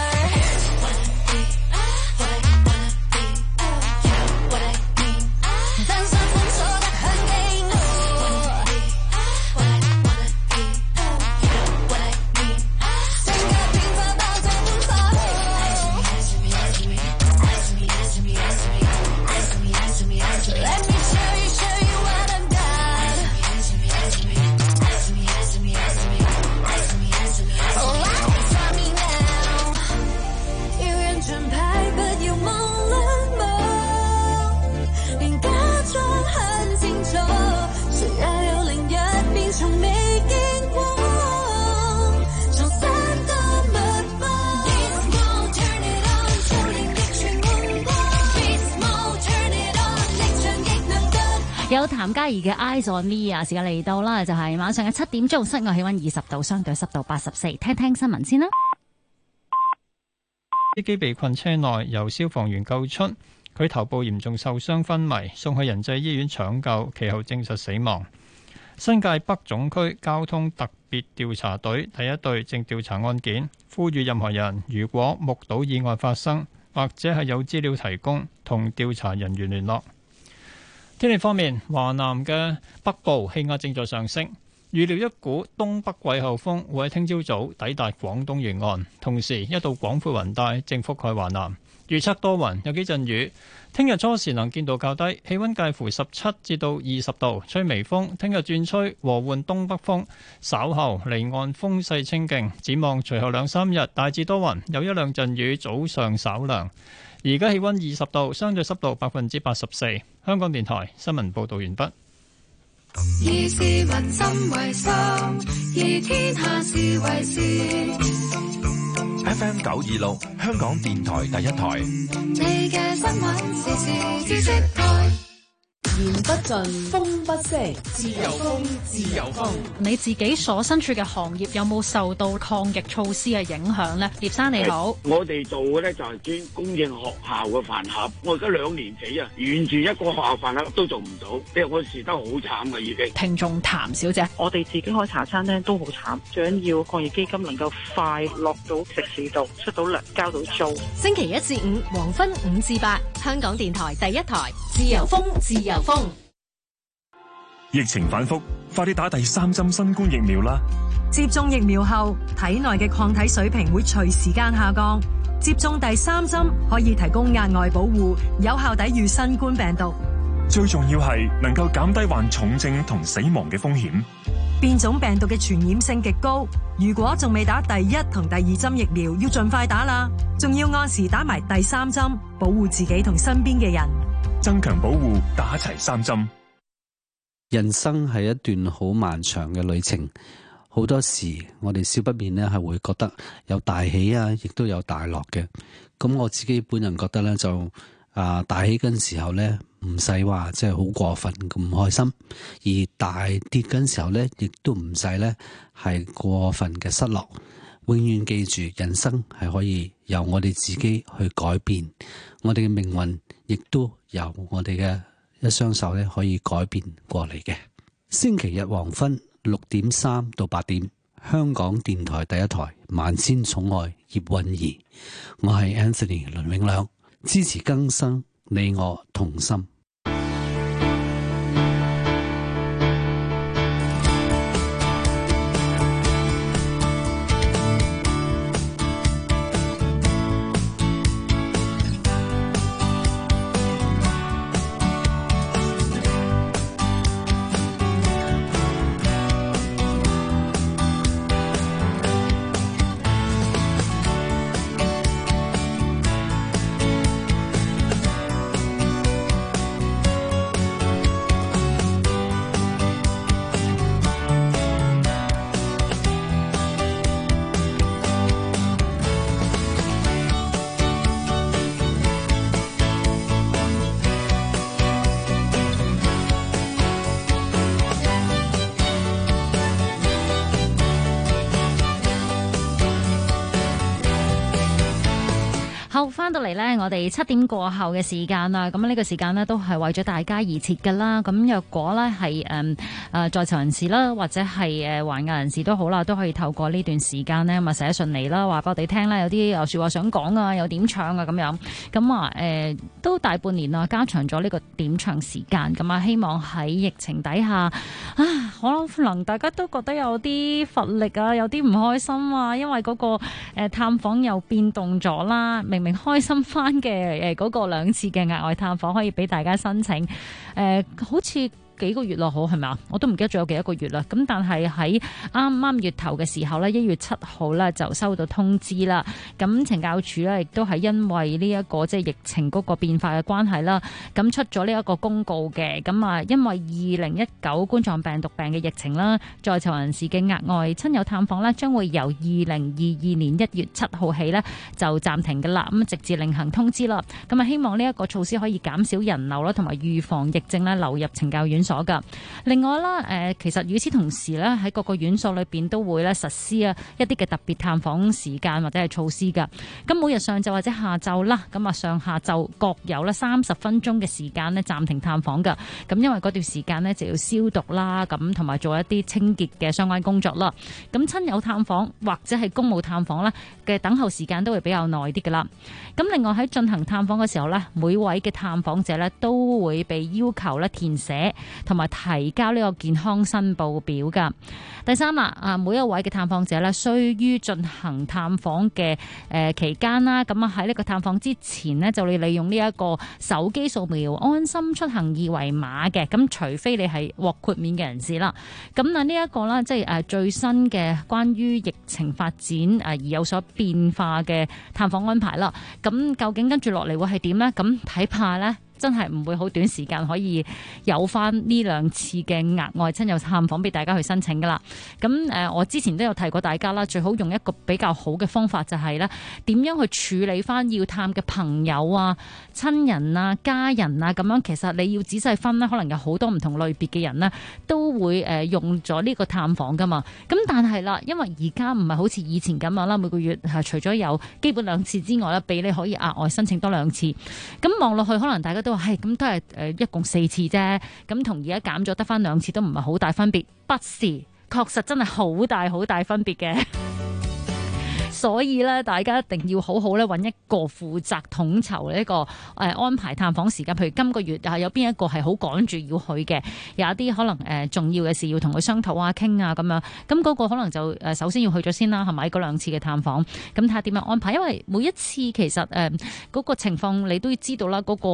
What I mean? 單身封鎖得很勁。What I mean? 性格變化爆炸滿火。 有譚嘉儀嘅 Eyes on Me 啊，時間嚟到啦，就係晚上嘅7點鐘，室外氣溫20度，相對濕度84。聽聽新聞先啦。 司機被困車內，由消防員救出，佢頭部嚴重受傷昏迷，送去仁濟醫院搶救，其後證實死亡。新界北總區交通特別調查隊第一隊正調查案件，呼籲任何人如果目睹意外發生或者係有資料提供，同調查人員聯絡。天氣方面，華南嘅北部氣壓正在上升，預料一股東北季候風會喺聽朝早抵達廣東沿岸，同時一道廣闊雲帶正覆蓋華南。預測多雲，有幾陣雨。聽日初時能見度較低，氣溫介乎17至到20度，吹微風。聽日轉吹和緩東北風，稍後離岸風勢清勁。展望隨後2-3日大致多雲，有一兩陣雨，早上稍涼。而家氣溫20度，相對濕度84%。香港電台新聞報道完畢。 以市民心為心，以天下事為事。 FM 926，香港電台第一台。 你嘅新聞時事知識台。 言不盡，風不息，自由風，自由風。你自己所身處嘅行業有冇受到抗疫措施嘅影響呢？葉生你好， 我哋做嘅咧就係專供應學校嘅飯盒。我而家2年幾啊，沿住一個學校飯盒都做唔到，因為我蝕得好慘嘅已經。 聽眾譚小姐， 我哋自己開茶餐廳都好慘，最緊要抗疫基金能夠快落到食肆度，出到糧，交到租。 星期1至5黃昏5至8，香港電台第一台，自由風，自由風。 疫情反覆，快啲打第3針新冠疫苗啦！ 接種疫苗後，體內嘅抗體水平會隨時間下降。接種第3針可以提供額外保護，有效抵禦新冠病毒。 最重要係能夠減低患重症同死亡嘅風險。 變種病毒嘅傳染性極高，如果仲未打第1同第2針疫苗，要盡快打啦！仲要按時打埋第3針，保護自己同身邊嘅人。 增強保護，打齊3針。 人生係一段好漫長嘅旅程，好多時我哋少不免咧係會覺得有大喜啊，亦都有大落嘅。咁我自己本人覺得咧就大喜嗰陣時候咧唔使話即係好過分咁唔開心，而大跌嗰陣時候咧亦都唔使咧係過分嘅失落。永遠記住，人生係可以由我哋自己去改變，我哋嘅命運亦都由我哋嘅一雙手咧可以改變過嚟嘅。星期日黃昏6點3到8點，香港電台第一台萬千寵愛葉韻儀，我係 Anthony 倫永亮，支持更生，你我同心。 翻到嚟呢，我哋7點過後嘅時間啦，咁呢個時間呢，都係為咗大家而設㗎啦。咁若果呢係在囚人士啦，或者係還押人士都好啦，都可以透過呢段時間呢，咁寫信嚟啦，話俾我哋聽啦，有啲説話想講啊，有點唱啊咁樣。咁都大半年啦，加長咗呢個點唱時間。咁希望喺疫情底下可能大家都覺得有啲乏力啊，有啲唔開心啊，因為嗰個探訪又變動咗啦。明明開心翻嘅嗰個2次嘅額外探訪可以俾大家申請，好似幾個月咯，好係咪啊？我都唔記得咗有幾多個月啦。咁但係喺啱啱月頭嘅時候咧，1月7號咧就收到通知啦。咁懲教署咧亦都係因為呢一個即係疫情嗰個變化嘅關係啦，咁出咗呢一個公告嘅。咁啊，因為2019冠狀病毒病嘅疫情啦，在囚人士嘅額外親友探訪咧，將會由2022年1月7號起咧就暫停㗎啦。咁直至另行通知啦。咁啊，希望呢一個措施可以減少人流啦，同埋預防疫症咧流入懲教院所㗎。另外啦，其實與此同時咧，喺各個院所裏邊都會咧實施啊一啲嘅特別探訪時間或者係措施㗎。咁每日上晝或者下晝啦，咁啊上下晝各有咧30分鐘嘅時間咧暫停探訪㗎。咁因為嗰段時間咧就要消毒啦，咁同埋做一啲清潔嘅相關工作啦。咁親友探訪或者係公務探訪咧嘅等候時間都會比較耐啲㗎啦。咁另外喺進行探訪嘅時候咧，每位嘅探訪者咧都會被要求咧填寫同埋提交呢個健康申報表㗎。第三啦，每一位嘅探訪者咧，須於進行探訪嘅期間啦，咁啊喺呢個探訪之前呢，就要利用呢一個手機掃描安心出行二維碼嘅。咁除非你係獲豁免嘅人士啦。咁啊呢一個啦，即係最新嘅關於疫情發展而有所變化嘅探訪安排啦。咁究竟跟住落嚟會係點呢？咁睇怕呢，真係唔會好短時間可以有翻呢2次嘅額外親友探訪俾大家去申請噶啦。咁我之前都有提過大家啦，最好用一個比較好嘅方法就係咧，點樣去處理翻要探嘅朋友啊、親人啊、家人啊咁樣。其實你要仔細分咧，可能有好多唔同類別嘅人呢都會用咗呢個探訪噶嘛。咁但係啦，因為而家唔係好似以前咁樣啦，每個月除咗有基本2次之外咧，俾你可以額外申請多2次。咁望落去，可能大家都話係咁都係一共4次啫。咁同而家減咗得翻2次都唔係好大分別，不是，確實真係好大好大分別嘅。所以咧，大家一定要好好咧揾一個負責統籌呢個安排探訪時間。譬如今個月有邊一個係好趕住要去嘅，有一啲可能重要嘅事要同佢商討啊、傾啊咁樣。咁嗰個可能就首先要去咗先啦，係咪？嗰2次嘅探訪，咁睇下點樣安排。因為每一次其實嗰個情況你都要知道啦，嗰個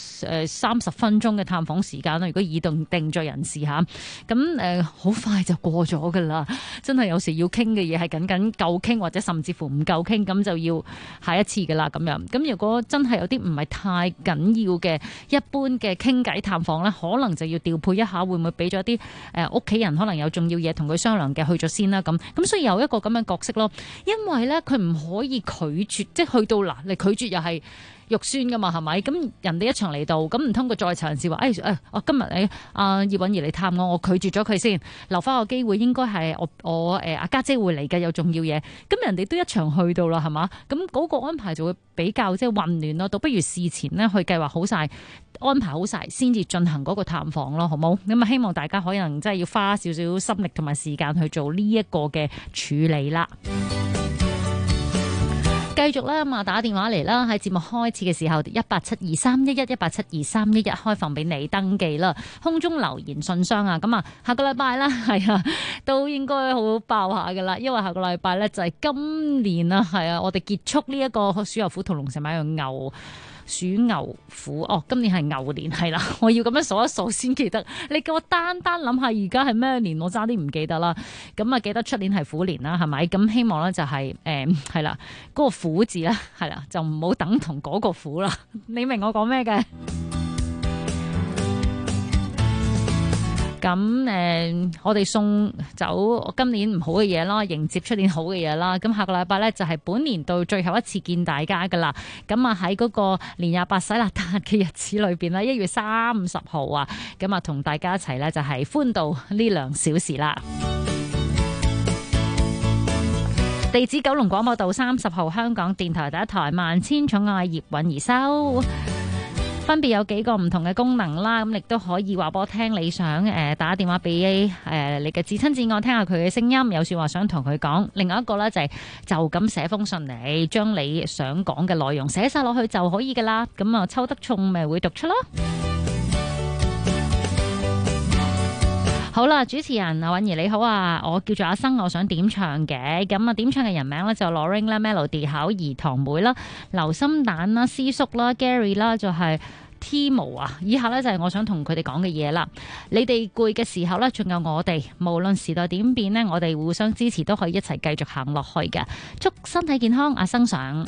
30分鐘嘅探訪時間啦，如果已定罪人士嚇，咁好快就過咗㗎啦。真係有時要傾嘅嘢係僅夠傾，或者甚至乎唔夠傾，咁就要下一次㗎啦咁樣。咁如果真係有啲唔係太緊要嘅一般嘅傾偈探訪咧，可能就要調配一下，會唔會俾咗啲屋企人可能有重要嘢同佢商量嘅去咗先啦咁。咁所以有一個咁嘅角色咯，因為咧佢唔可以拒絕，即係去到嗱你拒絕又係肉酸噶嘛，係咪？咁人哋一場嚟到，咁唔通個在囚人士話我今日葉韻儀嚟探我拒絕咗佢先，留翻個機會，應該係我阿家姐會嚟嘅，有重要嘢。咁人哋都一場去到啦，係嘛？咁嗰個安排就會比較即係混亂咯，倒不如事前呢去計劃好晒，安排好晒，先至進行嗰個探訪咯，好冇？咁啊，希望大家可能真係要花少少心力同埋時間去做呢一個嘅處理啦。繼續啦，咁啊打電話嚟啦，喺節目開始嘅時候1872311 開放俾你登記啦，空中留言信箱啊，咁啊下個禮拜啦，係啊都應該好爆下噶啦，因為下個禮拜咧就係今年啊，係啊我哋結束呢一個鼠牛虎兔龍蛇馬羊牛。鼠牛虎今年係牛年係啦，我要咁樣數一數先記得。你叫我單諗下而家係咩年，我差啲唔記得啦。咁啊記得出年係虎年啦，係咪？咁希望咧就係係啦，嗰個虎字咧係啦，就唔好等同嗰個虎啦。你明我講咩嘅？咁我哋送走今年唔好嘅嘢啦，迎接出年好嘅嘢啦。咁下個禮拜咧就係本年度最後一次見大家噶啦。咁啊喺嗰個年28洗邋遢嘅日子裏邊咧，1月30號啊，咁啊同大家一齊咧就係歡度呢2小時啦。地址九龍廣播道30號，香港電台第一台，萬千寵愛葉韻儀收。分別有幾個唔同嘅功能啦，咁亦都可以話俾我聽，你想打電話俾你嘅至親至愛聽下佢嘅聲音，有說話想同佢講。另外一個咧就係就咁寫封信嚟，將你想講嘅內容寫晒落去就可以噶啦。咁啊抽得中咪會讀出咯。好啦，主持人阿韻儀你好啊，我叫做阿生，我想點唱嘅。咁啊點唱嘅人名咧就 Lorraine 啦、Melody 巧兒堂妹啦、劉心蛋啦、思叔啦、Gary 啦，就係 Timo 啊，以下呢就係我想同佢哋講嘅嘢啦。你哋攰嘅時候呢，仲有我哋，無論時代點變呢，我哋互相支持都可以一齊繼續行落去嘅。祝身體健康，阿生上。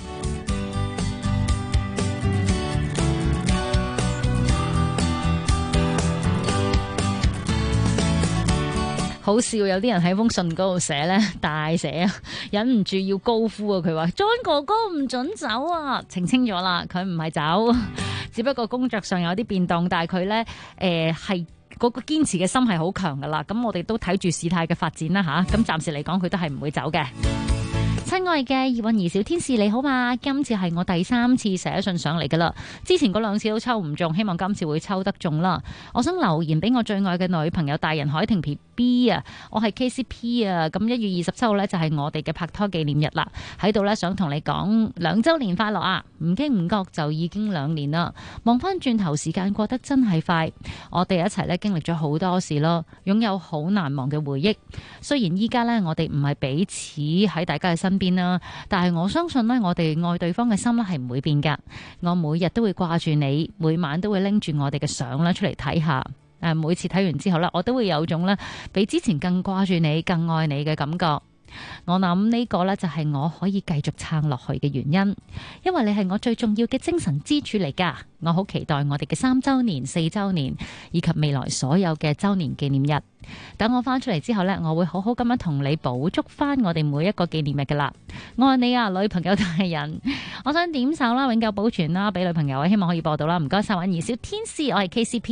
好笑，有啲人喺封信嗰度寫咧，大寫啊，忍唔住要高呼啊！佢話 John 哥哥唔准走啊！澄清咗啦，佢唔係走，只不過工作上有啲變動，但係佢咧係嗰個堅持嘅心係好強噶啦。咁我哋都睇住事態嘅發展啦吓。咁暫時嚟講，佢都係唔會走嘅。親愛嘅葉韻儀小天使你好嘛？今次係我第3次寫信上嚟噶啦，之前嗰2次都抽唔中，希望今次會抽得中啦。我想留言俾我最愛嘅女朋友大人海婷 BB 啊，我係 KCP 啊，咁1月27號呢，就係我哋嘅拍拖紀念日啦，喺度呢，想同你講2週年快樂啊！唔經唔覺就已經2年啦，望翻轉頭時間過得真係快，我哋一齊呢，經歷咗好多事咯，擁有好難忘嘅回憶。雖然依家呢，我哋唔係彼此喺大家嘅身邊啦，但係我相信呢，我哋愛對方嘅心呢係唔會變噶。我每日都會掛住你，每晚都會拎住我哋嘅相啦出嚟睇下。每次睇完之後呢，我都會有種呢比之前更掛住你、更愛你嘅感覺。我諗呢個呢，就係我可以繼續撐落去嘅原因，因為你係我最重要嘅精神支柱嚟噶。我好期待我哋嘅3週年、4週年以及未來所有嘅週年紀念日。等我翻出嚟之後呢，我會好好咁樣同你補足翻我哋每一個紀念日噶啦。我愛你啊，女朋友大人！我想點首啦，永久保存啦，俾女朋友，希望可以播到啦。唔該晒，韻儀小天使，我係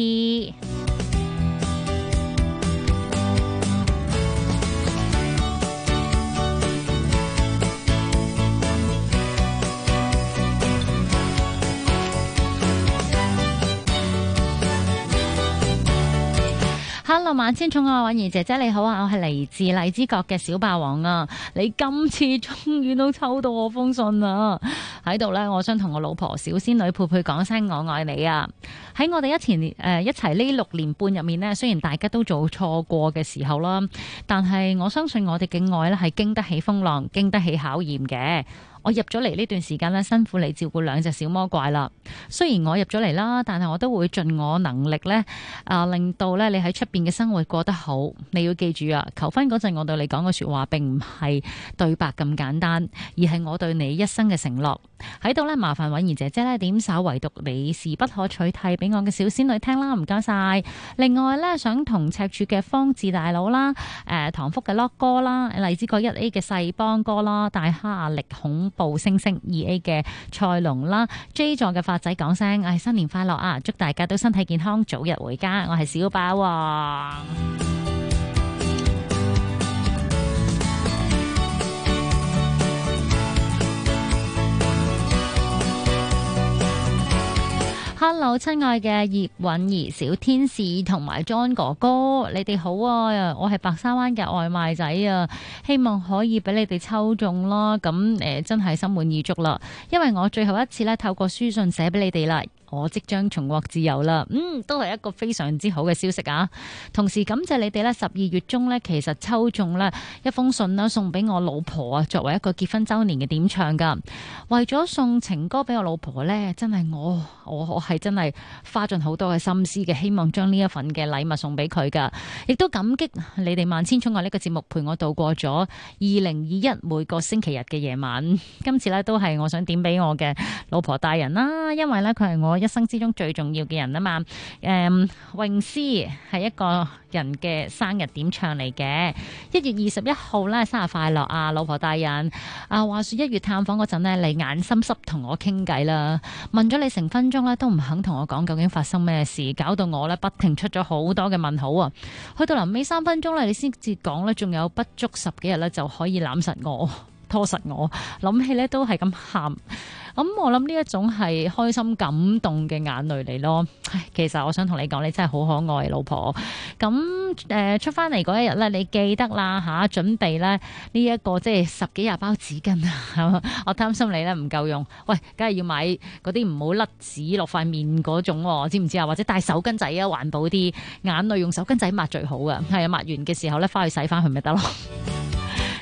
KCP。Hello， 晚千寵愛，韻儀姐姐你好啊，我係嚟自荔枝角嘅小霸王啊，你今次終於都抽到我封信啦！喺度呢，我想同我老婆小仙女佩佩講聲我愛你啊！喺我哋一齊呢6年半入面呢，雖然大家都做錯過嘅時候啦，但係我相信我哋嘅愛呢係經得起風浪，經得起考驗嘅。我入咗嚟呢段時間咧，辛苦你照顧2隻小魔怪啦。雖然我入咗嚟啦，但係我都會盡我能力咧，令到咧你喺出邊嘅生活過得好。你要記住啊，求婚嗰陣我對你講嘅說話，並唔係對白咁簡單，而係我對你一生嘅承諾。喺度咧，麻煩韻儀姐姐咧點首唯獨你是不可取替俾我嘅小仙女聽啦，唔該晒。另外咧，想同赤柱嘅方志大佬啦，唐福嘅 Lock 哥啦，荔枝角1A 嘅細邦哥啦，大蝦阿力恐怖星星2A 嘅蔡龍啦 ，J 座嘅發仔講聲，新年快樂啊！祝大家都身體健康，早日回家。我係小霸王。Hello， 親愛嘅葉韻儀小天使同埋 John 哥哥，你哋好啊！我係白沙灣嘅外賣仔啊，希望可以俾你哋抽中啦。咁真係心滿意足啦，因為我最後一次咧透過書信寫俾你哋啦。我即將重獲自由啦，都係一個非常之好嘅消息啊！同時感謝你哋咧，12月中咧其實抽中咧一封信啦，送俾我老婆啊，作為一個結婚週年嘅點唱噶。為咗送情歌俾我老婆咧，真係我係真係花盡好多嘅心思嘅，希望將呢一份嘅禮物送俾佢噶。亦都感激你哋萬千寵愛呢個節目陪我度過咗2021每個星期日嘅夜晚。今次咧都係我想點俾我嘅老婆大人啦，因為咧佢係我一生之中最重要嘅人啊嘛。詠詩係一個人嘅生日點唱嚟嘅。1月21號咧生日快樂啊，老婆大人啊！話說1月探訪嗰陣咧，你眼濕濕同我傾偈啦，問咗你成分鐘咧都唔肯同我講究竟發生咩事，搞到我咧不停出咗好多嘅問號啊！去到臨尾3分鐘咧，你先至講咧，仲有不足10幾日咧就可以攬實我、拖實我，諗起咧都係咁喊。我諗呢一種係開心感動嘅眼淚嚟咯。其實我想同你講，你真係好可愛，老婆。咁出翻嚟嗰一日咧，你記得啦吓，準備咧呢一個即係10幾20包紙巾啊！我擔心你咧唔夠用，喂，梗係要買嗰啲唔好甩紙落塊面嗰種，知唔知啊？或者帶手巾仔啊，環保啲，眼淚用手巾仔抹最好噶。係啊，抹完嘅時候咧，翻去洗翻佢咪得咯。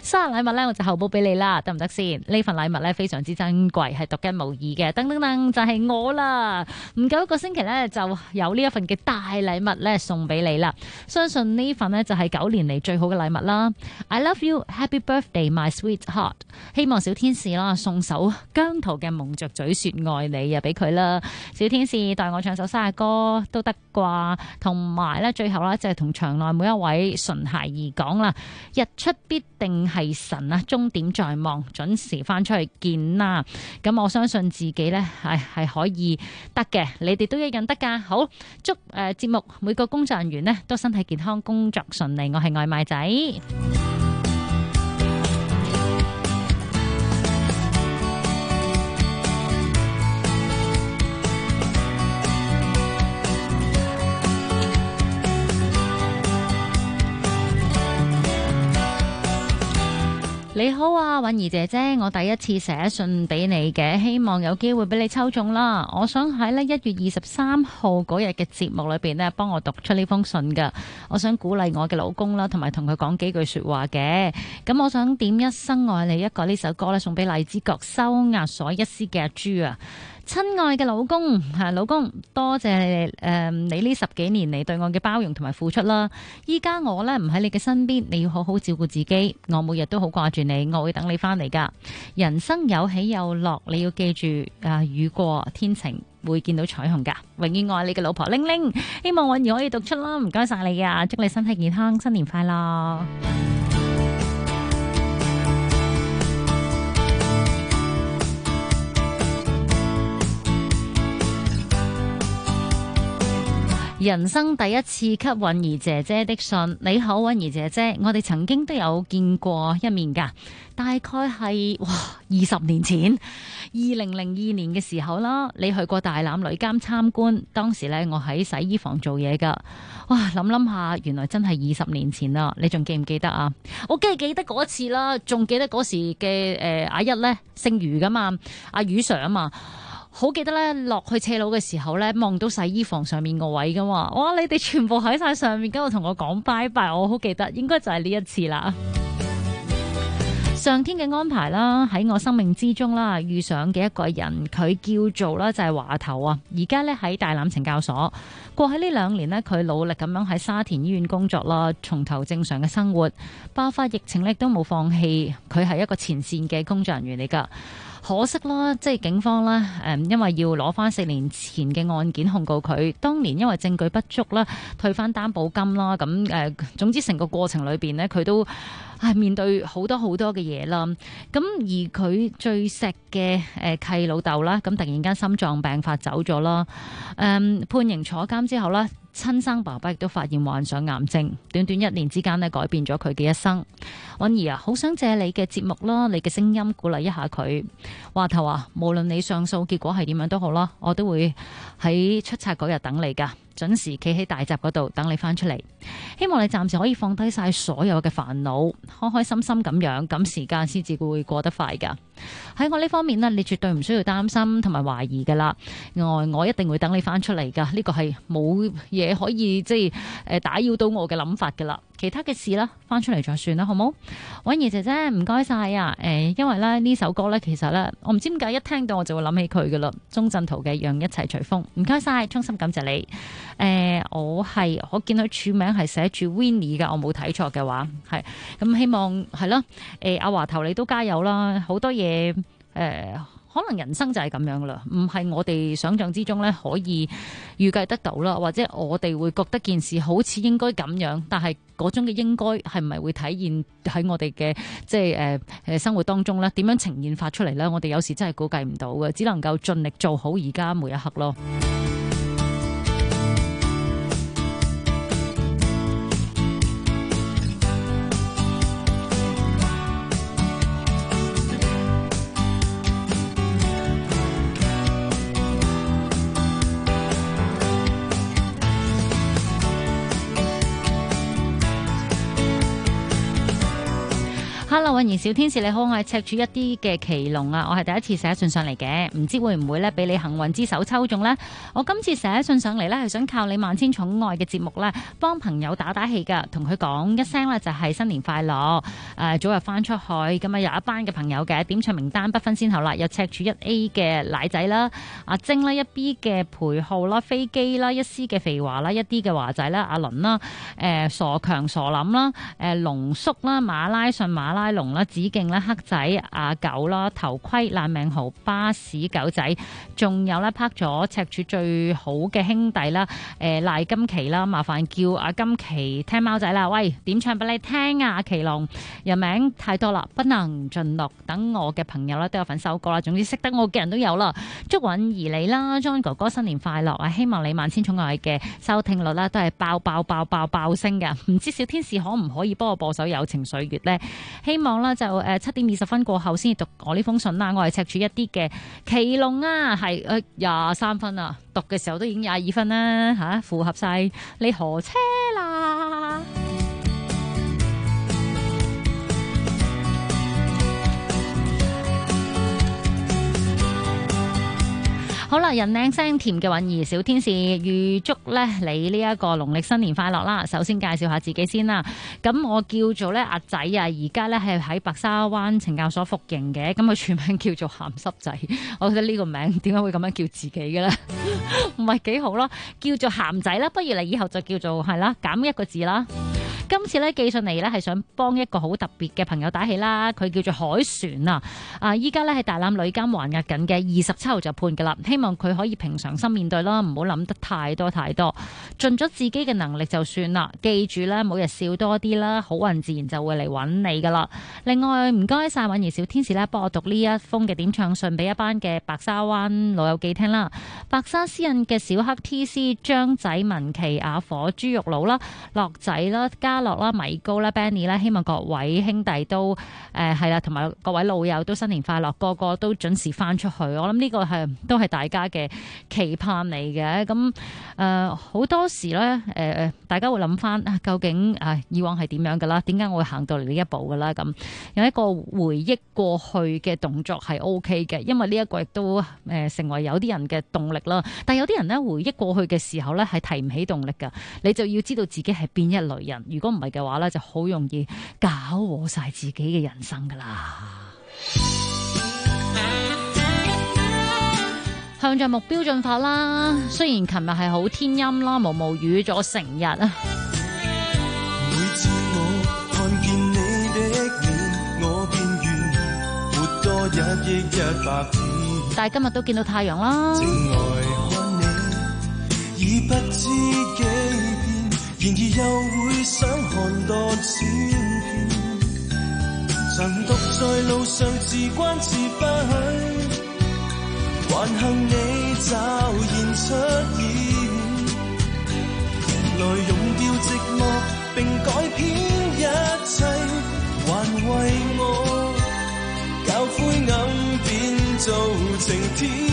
生日禮物咧，我就後補俾你啦，得唔得先？呢份禮物咧非常之珍貴，係獨一無二嘅。噔噔噔，就係我啦！唔夠一個星期咧，就有呢一份嘅大禮物咧送俾你啦。相信呢份呢，就係9年嚟最好嘅禮物啦。I love you, happy birthday, my sweetheart。希望小天使啦送首姜濤嘅蒙着嘴說愛你啊俾佢啦。小天使代我唱首生日歌都得啩？同埋咧，最後咧就係同場內每一位純孩兒講啦，日出必定係神啊，終點在望，準時翻出去見啦。咁我相信自己咧係可以得嘅，你哋都一樣得噶。好，祝節目每個工作人員呢都身體健康，工作順利。我係外賣仔。你好啊，允兒姐姐，我第一次寫信俾你嘅，希望有機會俾你抽中啦。我想喺呢1月23號嗰日嘅節目裏邊呢，幫我讀出呢封信噶。我想鼓勵我嘅老公啦，同埋同佢講幾句說話嘅。咁我想點一生愛你一個呢首歌呢，送俾荔枝角收押所一絲嘅阿朱啊。親愛嘅老公，老公多謝你呢10幾年嚟對我嘅包容同埋付出啦。依家我呢唔喺你嘅身邊，你要好好照顧自己。我每日都好掛住你，我會等你翻嚟噶。人生有起有落，你要記住雨過天晴會見到彩虹噶。永遠愛你嘅老婆玲玲，希望允兒可以讀出啦。唔該晒你啊，祝你身體健康，新年快樂。人生第一次給允兒姐姐的信。你好，允兒姐姐，我哋曾經都有見過一面噶，大概係20年前，2002年嘅時候啦。你去過大欖女監參觀，當時咧我喺洗衣房做嘢噶。哇，諗下，原來真係20年前啦。你仲記唔記得啊？我梗係記得嗰次啦，仲記得嗰時嘅阿一咧姓余噶嘛，阿余 Sir 啊嘛。好記得咧，落去斜路嘅時候咧，望到洗衣房上面個位噶嘛，哇！你哋全部喺晒上面，跟住同我講拜拜，我好記得，應該就係呢一次啦。上天嘅安排啦，喺我生命之中啦，遇上嘅一個人，佢叫做啦就係華頭啊，而家咧喺大欖懲教所。過去呢2年呢，佢努力咁樣喺沙田醫院工作啦，重投正常嘅生活。爆發疫情咧都冇放棄，佢係一個前線嘅工作人員嚟噶。可惜啦，即係警方啦，因為要攞翻4年前嘅案件控告佢，當年因為證據不足啦，退翻擔保金啦，咁總之成個過程裏邊呢，佢都係面對好多嘅嘢啦。咁而佢最錫嘅契老豆啦，咁突然間心臟病發走咗啦。判刑坐監之後啦，親生爸爸亦都發現患上癌症，短短1年之間呢，改變咗佢嘅一生。允兒啊，好想借你嘅節目啦，你嘅聲音鼓勵一下佢。話頭啊，無論你上訴結果係點樣都好啦，我都會喺出冊嗰日等你噶，準時企喺大閘嗰度等你翻出嚟。希望你暫時可以放低晒所有嘅煩惱，開開心心咁樣，咁時間先至會過得快噶。喺我呢方面呢，你絕對唔需要擔心同埋懷疑噶啦。我一定會等你翻出嚟噶，呢個係冇嘢可以即係打擾到我嘅諗法噶啦。其他嘅事啦，翻出嚟再算啦，好冇？允兒姐姐唔該晒啊！因為咧呢首歌咧，其實咧我唔知點解一聽到我就會諗起佢噶啦。鍾鎮濤嘅《讓一切隨風》，唔該晒，衷心感謝你。我見佢署名係寫住 Winnie 噶，我冇睇錯嘅話，係咁希望係咯。阿華頭你都加油啦，好多嘢可能人生就係咁樣啦，唔係我哋想象之中咧可以預計得到啦，或者我哋會覺得件事好似應該咁樣，但係嗰種嘅應該係唔係會體現喺我哋嘅即係生活當中咧？點樣呈現發出嚟咧？我哋有時真係估計唔到嘅，只能夠盡力做好而家每一刻咯。 Hello， 允兒小天使你好，我係赤柱一啲嘅奇龍啊，我係第一次寫信上嚟嘅，唔知會唔會咧俾你幸運之手抽中呢？我今次寫信上嚟咧係想靠你萬千寵愛嘅節目咧，幫朋友打氣噶，同佢講一聲咧就係新年快樂，早日翻出去，咁啊有一班嘅朋友嘅點唱名單不分先後啦，有赤柱1A 嘅奶仔啦，阿晶啦，1B 嘅培浩啦，飛機啦，1C 嘅肥華啦，1D 嘅華仔啦，阿倫啦，傻強傻林啦，龍叔啦，馬拉遜馬拉龍啦，子敬啦，黑仔阿狗啦，頭盔爛命豪巴士狗仔，仲有咧拍咗赤柱最好嘅兄弟啦，賴金奇啦，麻煩叫阿金奇聽貓仔啦，喂，點唱俾你聽啊，阿奇龍人名太多啦，不能盡錄，等我嘅朋友咧都有份收歌啦，總之識得我嘅人都有啦，祝允兒你啦 ，John 哥哥新年快樂啊，希望你萬千寵愛嘅收聽率啦都係爆升嘅，唔知小天使可唔可以幫我播首友情歲月呢？希望啦就7:20過後先至讀我呢封信啦。我係赤柱一啲嘅奇龍啊，係23分啊，讀嘅時候都已經22分啦吓，符合晒你何車啦。好啦，人靚聲甜嘅允兒小天使，預祝咧你呢一個農曆新年快樂啦！首先介紹下自己先啦，咁我叫做咧阿仔啊，而家咧係喺白沙灣懲教所服刑嘅，咁佢全名叫做鹹濕仔，我覺得呢個名點解會咁樣叫自己嘅咧？唔係幾好咯，叫做鹹仔啦，不如你以後就叫做係啦，減一個字啦。今次咧寄信嚟咧係想幫一個好特別嘅朋友打氣啦，佢叫做海船啊，依家咧係大欖女監還押緊嘅，27號就判噶啦，希望佢可以平常心面對啦，唔好諗得太多，盡咗自己嘅能力就算啦。記住咧，每日笑多啲啦，好運自然就會嚟揾你噶啦。另外唔該晒允兒小天使咧，幫我讀呢一封嘅點唱信俾一班嘅白沙灣老友記聽啦。白沙私隱嘅小黑 TC 張仔文琪阿火豬肉佬啦，樂仔啦，嘉樂啦，米高啦 Benny 啦，希望各位兄弟都係啦，同埋各位老友都新年快樂，個個都準時翻出去。我諗呢個都係大家嘅期盼嚟嘅。咁好多時咧大家會諗翻究竟以往係點樣噶啦？點解我會行到嚟呢一步噶啦？咁有一個回憶過去嘅動作係 OK 嘅，因為呢一個亦都成為有啲人嘅動力啦。但係有啲人咧回憶過去嘅時候咧係提唔起動力噶，你就要知道自己係邊一類人。如果唔係嘅話咧，就好容易搞禍晒自己嘅人生噶啦。向着目標進發啦！雖然琴日係好天陰啦，毛雨咗成日啊。 每次我看見你的臉，我便願活多1億100天。 但係今日都見到太陽啦。 靜來看你，已不知幾遍，然而又會想看多千遍。曾獨在路上自關自閉，還幸你驟然出現，來溶掉寂寞並改變一切，還為我教灰暗變做晴天，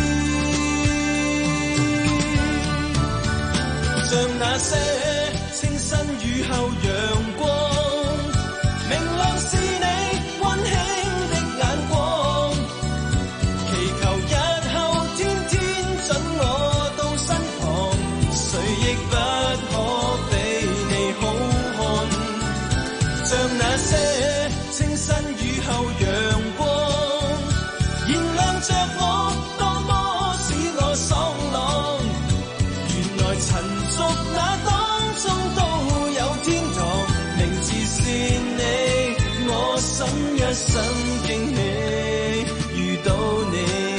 像那些清新雨後陽光，明亮是你溫馨的眼光，祈求日後天天準我到身旁，誰亦不可比你好看，像那些清新雨後陽光，燃亮着我，多麼使我爽朗，原來塵俗那當中都有天堂，名字是你，我心一生驚喜遇到你。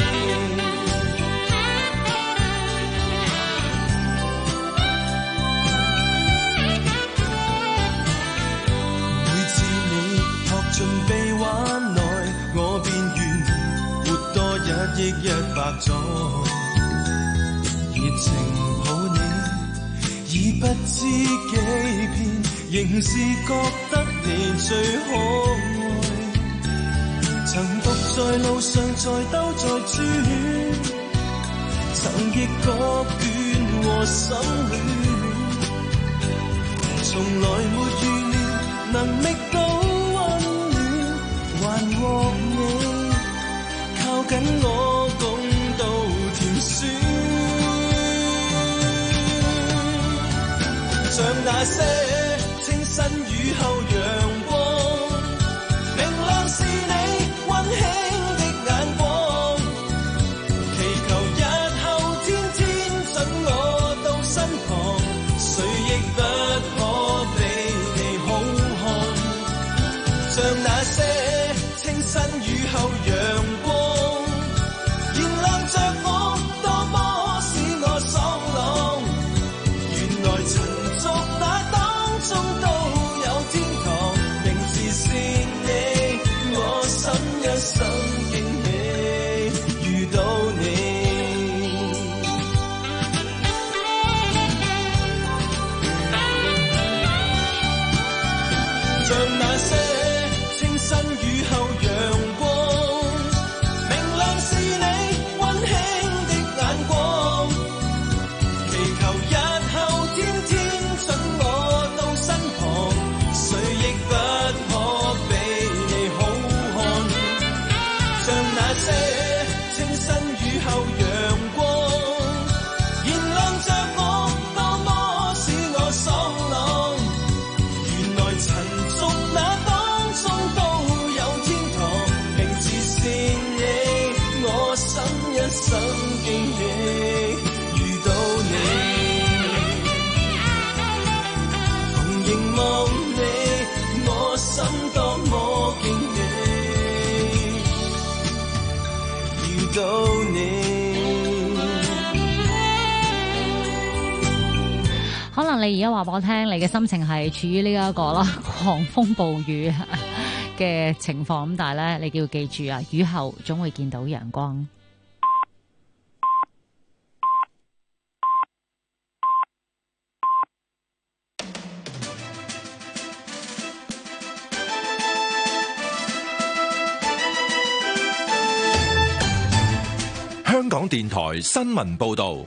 每次你托進臂彎內，我便願活多1億100載，熱情抱你，已不知幾遍，仍是覺得你最可愛。曾獨在路上再兜再轉，曾亦覺倦和心亂，從來沒預料能覓到溫暖， 還獲你靠緊我共度甜酸，像那些清新雨後陽光，明亮是你溫馨的眼光，祈求日後天天準我到身旁，誰亦不可比你好看，像那些清新雨後陽光，燃亮着我，多麼使我爽朗，原來塵俗那當中都有天堂，名字是你，我心一生驚喜遇到你，像那些清新雨後陽光，明亮是你溫馨的眼光，祈求日後天天準我到身旁，誰亦不可比你好看，像那些清新雨後陽光，燃亮着我，多麼使我爽朗，原來塵俗那當中都有天堂，名字是你，我心一生驚喜遇到你，逢凝望你，我心多麼驚喜遇到你。 可能你而家話俾我聽，你嘅心情係處於呢一個啦狂風暴雨嘅情況，咁但係咧，你要記住啊，雨後總會見到陽光。 香港電台新聞報導。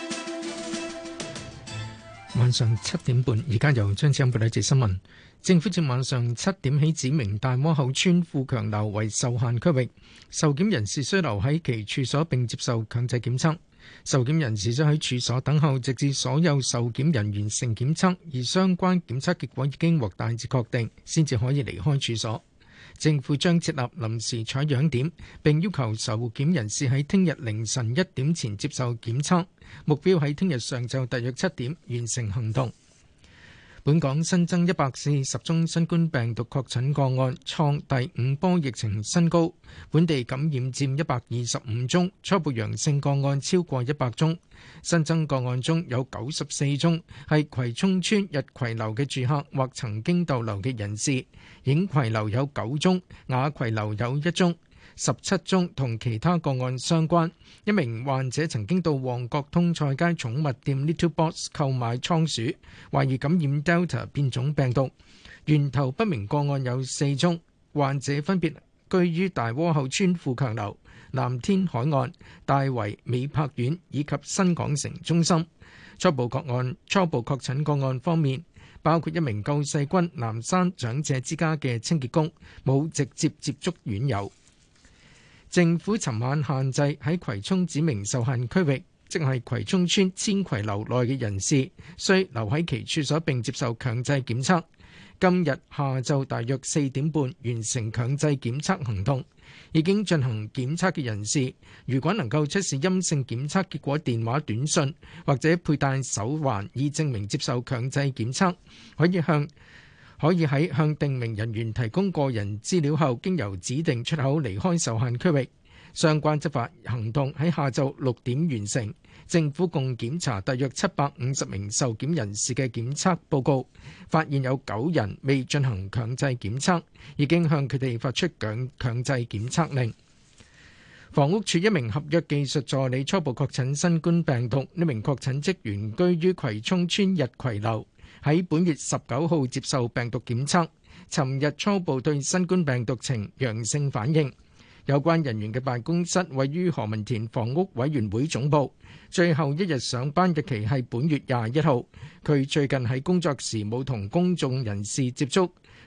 晚上7點半，而家由張子欣報道一節新聞。政府自晚上7點起指明大窩口村富強樓為受限區域，受檢人士需留喺其處所並接受強制檢測。受檢人士將喺處所等候，直至所有受檢人完成檢測，而相關檢測結果已經獲大致確定，先至可以離開處所。政府將設立臨時採樣點，並要求受檢人士喺聽日凌晨1點前接受檢測，目標喺聽日上晝大約7點完成行動。本港新增140宗新冠病毒確診個案，創第5波疫情新高。本地感染佔125宗，初步陽性個案超過100宗。新增個案中有94宗係葵涌村日葵樓嘅住客或曾經逗留嘅人士，影葵樓有9宗，雅葵樓有1宗。17宗同其他個案相關，一名患者曾經到旺角通菜街寵物店 Little Boss 購買倉鼠，懷疑感染 Delta 變種病毒。源頭不明個案有4宗，患者分別居於大窩口村富強樓、藍天海岸、大圍美柏苑以及新港城中心。初步確診個案方面，包括一名救世軍南山長者之家嘅清潔工，冇直接接觸院友。政府尋晚限制喺葵涌指明受限區域，即係葵涌村千葵樓內嘅人士，需留喺其處所並接受強制檢測。今日下晝大約4點半完成強制檢測行動。已經進行檢測嘅人士，如果能夠出示陰性檢測結果電話短訊或者佩戴手環以證明接受強制檢測，可以喺向定名人員提供個人資料後，經由指定出口離開受限區域。相關執法行動喺下晝6點完成。政府共檢查大約750名受檢人士嘅檢測報告，發現有9人未進行強制檢測，已經向佢哋發出強制檢測令。房屋署一名合約技術助理初步確診新冠病毒，呢名確診職員居於葵涌村日葵樓，喺本月19號接受病毒檢測，尋日初步對新冠病毒呈陽性反應。有關人員嘅辦公室位於何文田房屋委員會總部，最後一日上班日期係本月21號。佢最近喺工作時冇同公眾人士接觸，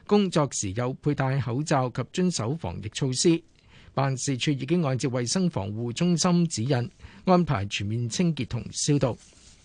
工作時有佩戴口罩及遵守防疫措施。辦事處已經按照衛生防護中心指引，安排全面清潔同消毒。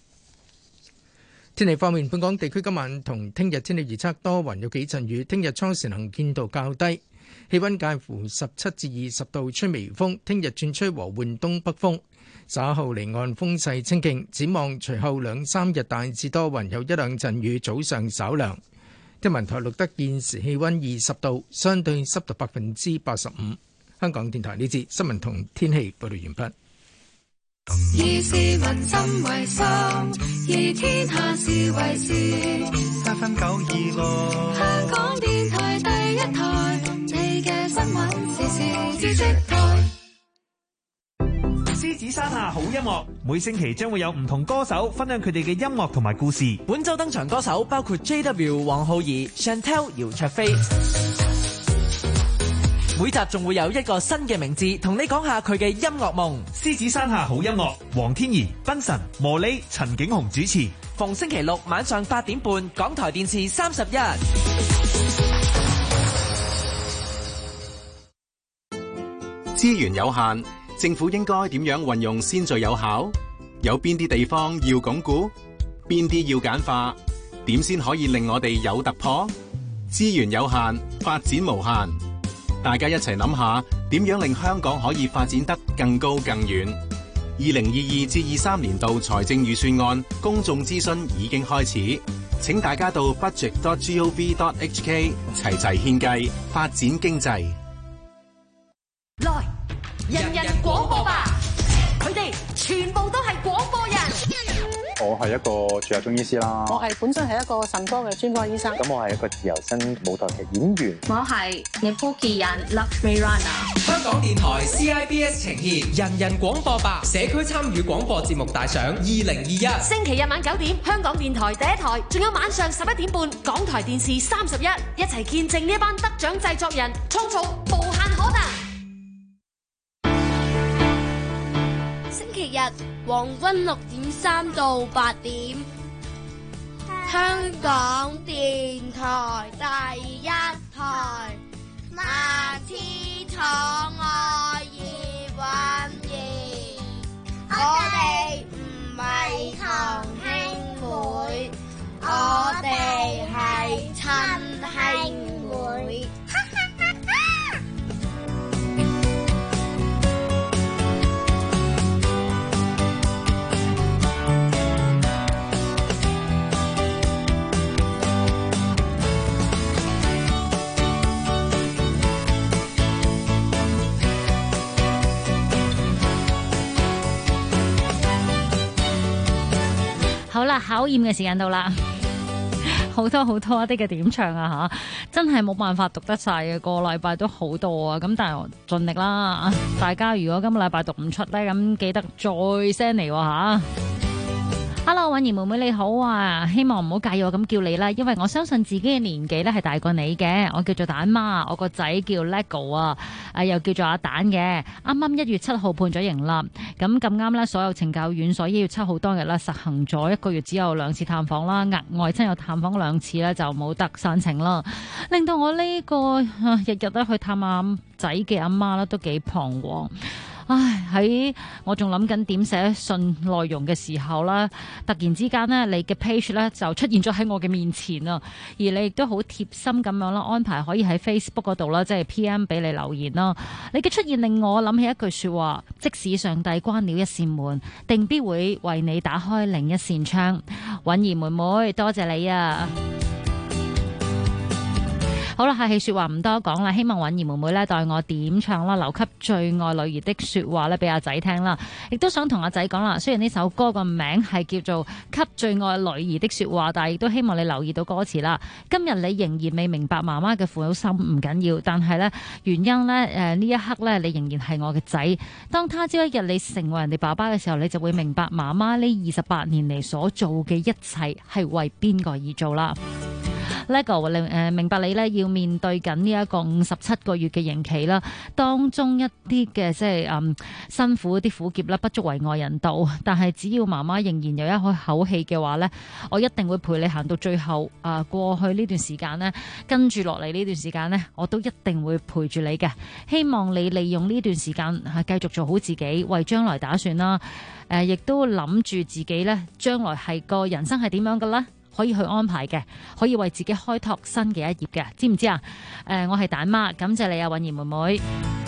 天氣方面，本港地區今晚同聽日天氣預測多雲有幾陣雨，聽日初時能見度較低，氣溫介乎17至20度，吹微風。聽日轉吹和緩東北風，稍後離岸風勢清勁。展望隨後2、3日大致多雲，有1、2陣雨，早上稍涼。天文台錄得現時氣溫20度，相對濕度85%。香港電台呢節新聞同天氣報道完畢。 以市民心為心，以天下事為事。7分926，香港電台第一台，你嘅新聞時事知識台。 獅子山下好音樂，每星期將會有唔同歌手分享佢哋嘅音樂同埋故事。 本周登場歌手包括 JW、黃浩儀、Chantel、姚焯菲。每集仲會有一個新嘅名字，同你講下佢嘅音樂夢。 獅子山下好音樂，黃天怡、賓神、茉莉、陳景鴻主持， 逢星期六晚上8點半，港台電視31。 資源有限，政府應該點樣運用先最有效？有邊啲地方要鞏固？邊啲要簡化？點先可以令我哋有突破？資源有限，發展無限。大家一齊諗下，點樣令香港可以發展得更高更遠？2022至23年度財政預算案公眾諮詢已經開始，請大家到 budget.gov.hk 齊齊獻計，發展經濟。 來，人人廣播吧！佢哋全部都係廣播人。 我係一個住校中醫師啦。 我係本身係一個腎科嘅專科醫生。 咁我係一個自由身舞台劇演員。 我係尼泊爾人 Lakshmi Rana。 香港電台 CIBS 呈現人人廣播吧社區參與廣播節目大賞2021。 星期日晚9點，香港電台第一台，仲有晚上11點半，港台電視31，一齊見證呢一班得獎製作人，創造無限可能。 星期日黃昏6點3到8點，香港電台第一台，萬千寵愛葉蘊儀，我哋唔係堂兄妹，我哋係親兄妹。 好啦，考驗嘅時間到啦，好多一啲嘅點唱啊吓，真係冇辦法讀得晒嘅，個禮拜都好多啊，咁但係我盡力啦。大家如果今個禮拜讀唔出咧，咁記得再 send 嚟吓。Hello， 韻儀妹妹你好啊，希望唔好介意我咁叫你啦，因為我相信自己嘅年紀咧係大過你嘅。我叫做蛋媽，我個仔叫 Lego 啊，又叫做阿蛋嘅。啱啱1月7號判咗刑啦，咁啱咧，所有懲教院所要7號當日啦，實行咗1個月只有2次探訪啦，額外親友探訪2次咧就冇得申請啦，令到我呢個日日咧去探阿仔嘅阿媽啦都幾彷徨。唉，喺我仲諗緊點寫信內容嘅時候啦，突然之間呢，你嘅 page 咧就出現咗喺我嘅面前啊！而你亦都好貼心咁樣啦，安排可以喺 Facebook 嗰度啦，即係 PM 俾你留言啦。你嘅出現令我諗起一句說話：即使上帝關了一扇門，定必會為你打開另一扇窗。韻儀妹妹，多謝你啊！好啦，客氣說話唔多講啦，希望韻儀妹妹咧代我點唱啦，留給最愛女兒的說話咧俾阿仔聽啦，亦都想同阿仔講啦。雖然呢首歌個名係叫做給最愛女兒的說話，但係亦都希望你留意到歌詞啦。今日你仍然未明白媽媽嘅苦心唔緊要，但係咧原因咧呢一刻咧你仍然係我嘅仔。當他朝一日你成為人哋爸爸嘅時候，你就會明白媽媽呢28年嚟所做嘅一切係為邊個而做啦。 Lego 明白你咧要面對緊呢一個57個月嘅刑期啦，當中一啲嘅即係辛苦啲苦澀啦，不足為外人道。但係只要媽媽仍然有一口氣嘅話咧，我一定會陪你行到最後。過去呢段時間呢，跟住落嚟呢段時間呢，我都一定會陪住你嘅。希望你利用呢段時間繼續做好自己，為將來打算啦。亦都諗住自己呢，將來係個人生係點樣嘅咧？可以去安排嘅，可以為自己開拓新嘅一頁嘅，知唔知啊？我係蛋媽，感謝你啊，允兒妹妹。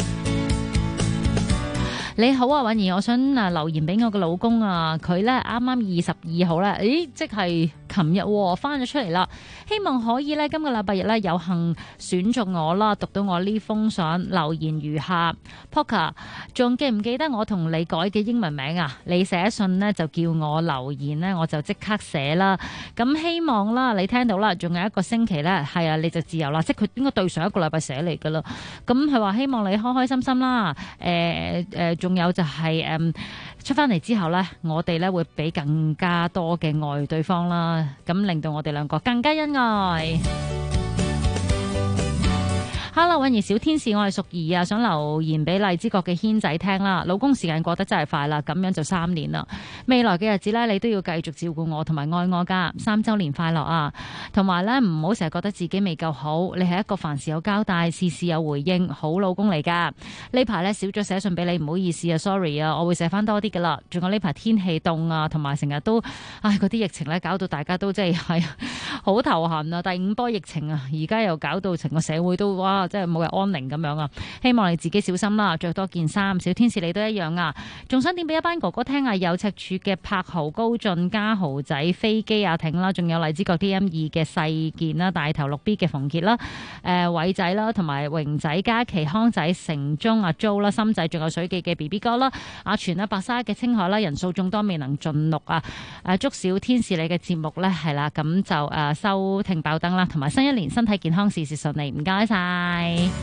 你好啊，允兒，我想留言俾我嘅老公啊，佢呢啱啱22號呢，即係琴日翻咗出嚟啦。希望可以呢，今個禮拜日呢，有幸選中我啦，讀到我呢封信。留言如下 Poker 仲記唔記得我同你改嘅英文名啊？你寫信呢，就叫我留言呢，我就即刻寫啦。咁希望啦，你聽到啦，仲有一個星期呢，係啊，你就自由啦。即係佢應該對上一個禮拜寫嚟噶啦。咁佢話希望你開開心心啦。仲有就係出翻嚟之後呢，我哋呢會俾更加多嘅愛對方啦，咁令到我哋兩個更加恩愛。Hello， 允兒小天使，我係淑儀啊，想留言俾荔枝角嘅軒仔聽啦。老公，時間過得真係快啦，咁樣就3年啦。未來嘅日子呢，你都要繼續照顧我同埋愛我噶。3周年快樂啊！同埋呢，唔好成日覺得自己未夠好，你係一個凡事有交代、事事有回應好老公嚟噶。呢排呢，少咗寫信俾你，唔好意思啊 ，sorry 啊，我會寫翻多啲噶啦。仲有呢排天氣凍啊，同埋成日都嗰啲疫情呢，搞到大家都真係好頭痕啊！第5波疫情啊，而家又搞到成個社會都哇〜即係冇日安寧咁樣啊！希望你自己小心啦，着多件衫。小天使你都一樣啊！仲想點俾一班哥哥聽啊？有赤柱嘅柏豪、高進、家豪仔、飛機阿挺啦，仲有荔枝角 DM2 嘅細健啦，大頭 6B 嘅馮傑啦，偉仔啦，同埋榮仔、嘉琪、康仔、城中阿 Jo 啦、心仔，仲有水記嘅 BB 哥啦、阿全啦、白沙嘅青海啦，人數眾多未能盡錄啊！祝小天使你嘅節目呢係啦，咁就收聽爆燈啦，同埋新一年身體健康，事事順利，唔該晒。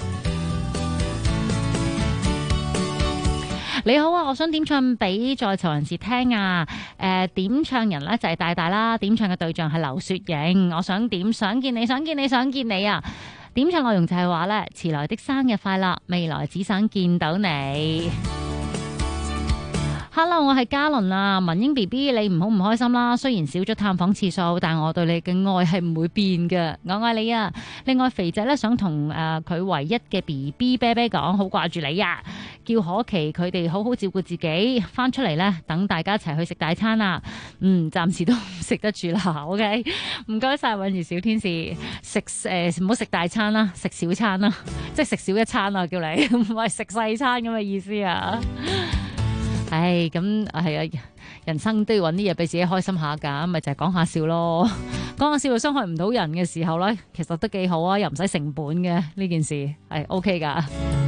你好啊，我想點唱俾在囚人士聽啊。點唱人呢就係大大啦，點唱嘅對象係劉雪瑩。我想點想見你想見你想見你啊。點唱內容就係話呢，遲來的生日快樂，未來只想見到你。Hello， 我係嘉倫啊，文英 BB， 你唔好唔開心啦。雖然少咗探訪次數，但我對你嘅愛係唔會變嘅，我愛你啊。另外肥仔咧想同佢唯一嘅 BB 啤啤講，好掛住你啊。叫可琪佢哋好好照顧自己，翻出嚟咧等大家一齊去食大餐啊。暫時都唔食得住啦。OK， 唔該晒，允兒小天使，食唔好食大餐啦，食小餐啦，即係食少一餐啊，叫你唔係食細餐咁嘅意思啊。咁係啊，人生都要揾啲嘢俾自己開心下㗎，咪就係講下笑咯。講下笑又傷害唔到人嘅時候咧，其實都幾好啊，又唔使成本嘅呢件事係 OK 㗎。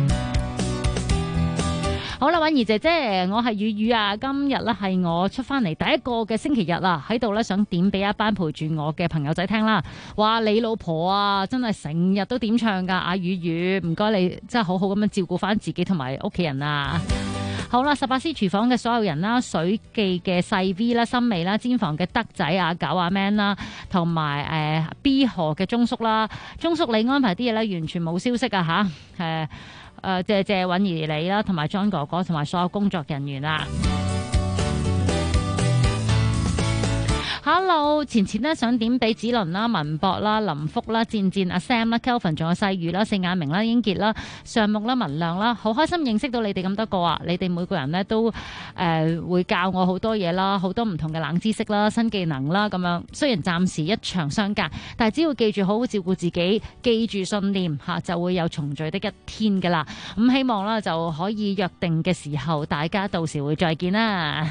好啦，允兒姐姐，我係雨雨啊，今日咧係我出翻嚟第一個嘅星期日啦，喺度咧想點俾一班陪住我嘅朋友仔聽啦。話你老婆啊，真係成日都點唱㗎，阿雨雨，唔該你真係好好咁樣照顧翻自己同埋屋企人啊。好啦，18C 廚房嘅所有人啦，水記嘅細 V 啦，森美啦，煎房嘅德仔阿九阿 Man 啦，同埋B 河嘅鐘叔啦，鐘叔你安排啲嘢咧完全冇消息啊吓，謝謝允兒你啦，同埋 John 哥哥同埋所有工作人員啊。Hello， 前呢想點俾子倫啦、文博啦、林福啦、戰戰阿 Sam 啦、Kelvin 仲有細雨啦、四眼明啦、英傑啦、上木啦、文亮啦，好開心認識到你哋咁多個啊！你哋每個人呢都會教我好多嘢啦，好多唔同嘅冷知識啦、新技能啦咁樣。雖然暫時一場相隔，但係只要記住好好照顧自己，記住信念就會有重聚的一天噶啦。咁希望啦就可以約定嘅時候，大家到時會再見啦。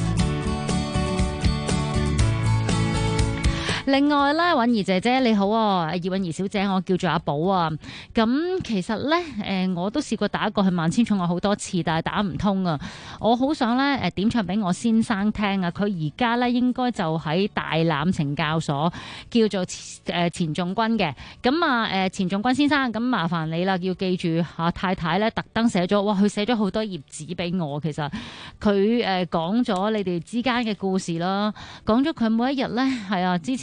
另外咧，允兒姐姐你好啊，葉允兒小姐，我叫做阿寶啊。咁其實咧，我都試過打過去萬千寵愛好多次，但係打唔通啊。我好想咧，點唱俾我先生聽啊。佢而家咧應該就喺大欖懲教所，叫做錢仲君嘅。咁啊，錢仲君先生，咁麻煩你啦，要記住太太咧特登寫咗，哇，佢寫咗好多頁紙俾我。其實佢講咗你哋之間嘅故事啦，講咗佢每一日咧係啊，之前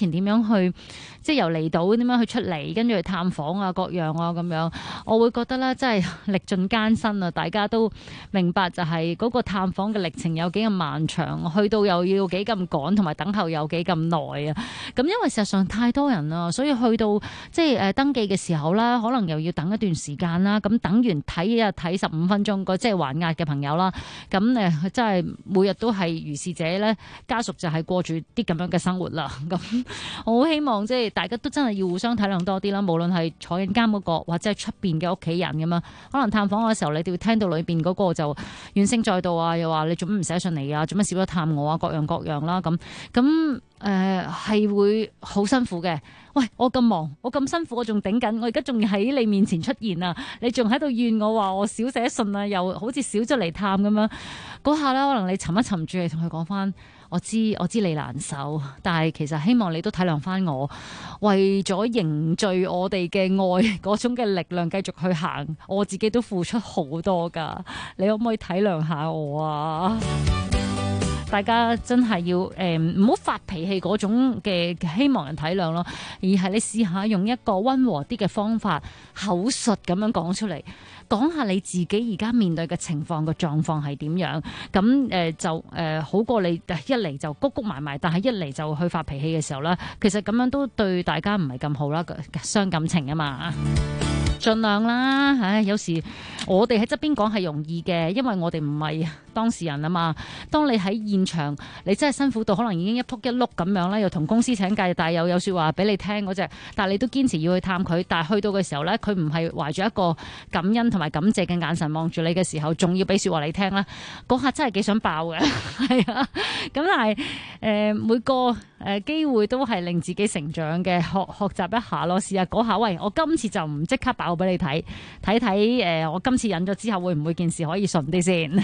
前點樣去，即係由離島點樣去出嚟，跟住去探訪啊各樣啊咁樣，我會覺得咧真係歷盡艱辛啊！大家都明白就係嗰個探訪嘅歷程有幾咁漫長，去到又要幾咁趕，同埋等候有幾咁耐啊！咁因為事實上太多人啦，所以去到即係登記嘅時候啦，可能又要等一段時間啦。咁等完睇15分鐘，即係還押嘅朋友啦。咁真係每日都係如是者咧，家屬就係過住啲咁樣嘅生活啦。咁我好希望即係大家都真係要互相體諒多啲啦。無論係坐緊監嗰個，或者係出邊嘅屋企人咁樣，可能探訪嘅時候，你哋會聽到裏邊嗰個就怨聲載道啊，又話你做乜唔寫信嚟啊，做乜少咗探我啊，各樣各樣啦。咁係會好辛苦嘅。喂，我咁忙，我咁辛苦，我仲頂緊，我而家仲喺你面前出現啊！你仲喺度怨我話我少寫信啊，又好似少咗嚟探咁樣。嗰下咧，可能你沉一沉住嚟同佢講翻，我知你難受，但係其實希望你都體諒翻我，為咗凝聚我哋嘅愛嗰種嘅力量，繼續去行，我自己都付出好多噶，你可唔可以體諒下我啊？大家真係要唔好發脾氣嗰種嘅希望人體諒咯，而係你試下用一個溫和啲嘅方法，口述咁樣講出嚟，講下你自己而家面對嘅情況嘅狀況係點樣，咁就好過你一嚟就谷埋埋，但係一嚟就去發脾氣嘅時候咧，其實咁樣都對大家唔係咁好啦，傷感情啊嘛。盡量啦，唉，有時我哋喺側邊講係容易嘅，因為我哋唔係當事人啊嘛。當你喺現場，你真係辛苦到可能已經一仆一碌咁樣啦，又同公司請假，但係又有説話俾你聽嗰隻，但係你都堅持要去探佢，但係去到嘅時候咧，佢唔係懷住一個感恩同埋感謝嘅眼神望住你嘅時候，仲要俾説話你聽啦，嗰下真係幾想爆嘅，係啊。咁但係每個機會都係令自己成長嘅，學習一下咯，試下嗰下，喂，我今次就唔即刻爆俾你睇睇，我今次忍咗之後會唔會件事可以順啲先？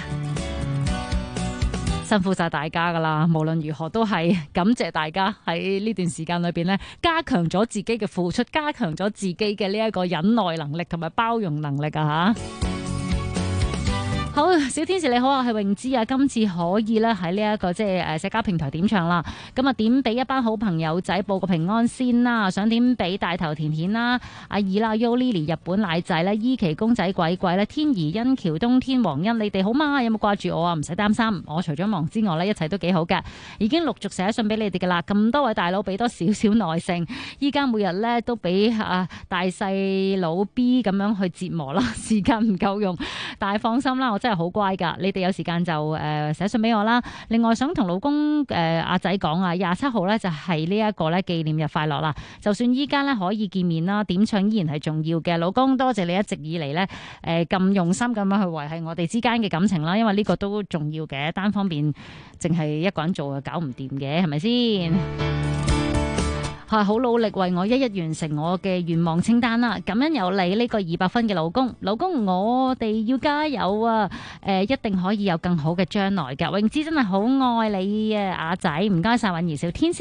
辛苦晒大家噶啦，無論如何都係感謝大家喺呢段時間裏邊咧，加強咗自己嘅付出，加強咗自己嘅呢一個忍耐能力同埋包容能力啊吓！好，小天使你好啊，係泳姿啊，今次可以咧喺呢一個即係社交平台點唱啦，咁啊點俾一班好朋友仔報個平安先啦，想點俾大頭甜甜啦、阿爾啦、Yo Lily、日本奶仔咧、依琪公仔鬼鬼咧、天怡欣、喬東天皇欣，你哋好嗎？有冇掛住我啊？唔使擔心，我除咗忙之外咧，一切都幾好嘅，已經陸續寫信俾你哋噶啦，咁多位大佬俾多少少耐性，依家每日咧都俾大細佬 B 咁樣去折磨啦，時間唔夠用，但係放心啦，我真係好乖噶，你哋有時間就寫信俾我啦。另外想同老公阿仔講啊，27號咧就係呢一個咧紀念日快樂啦。就算依家咧可以見面啦，點唱依然係重要嘅。老公多謝你一直以嚟咧咁用心咁樣去維繫我哋之間嘅感情啦，因為呢個都重要嘅，單方面淨係一個人做啊搞唔掂嘅，係咪先？係好努力為我一一完成我嘅願望清單啦！感恩有你呢個200分嘅老公，我哋要加油啊！一定可以有更好嘅將來㗎。泳姿真係好愛你啊，阿仔，唔該晒，允兒小天使。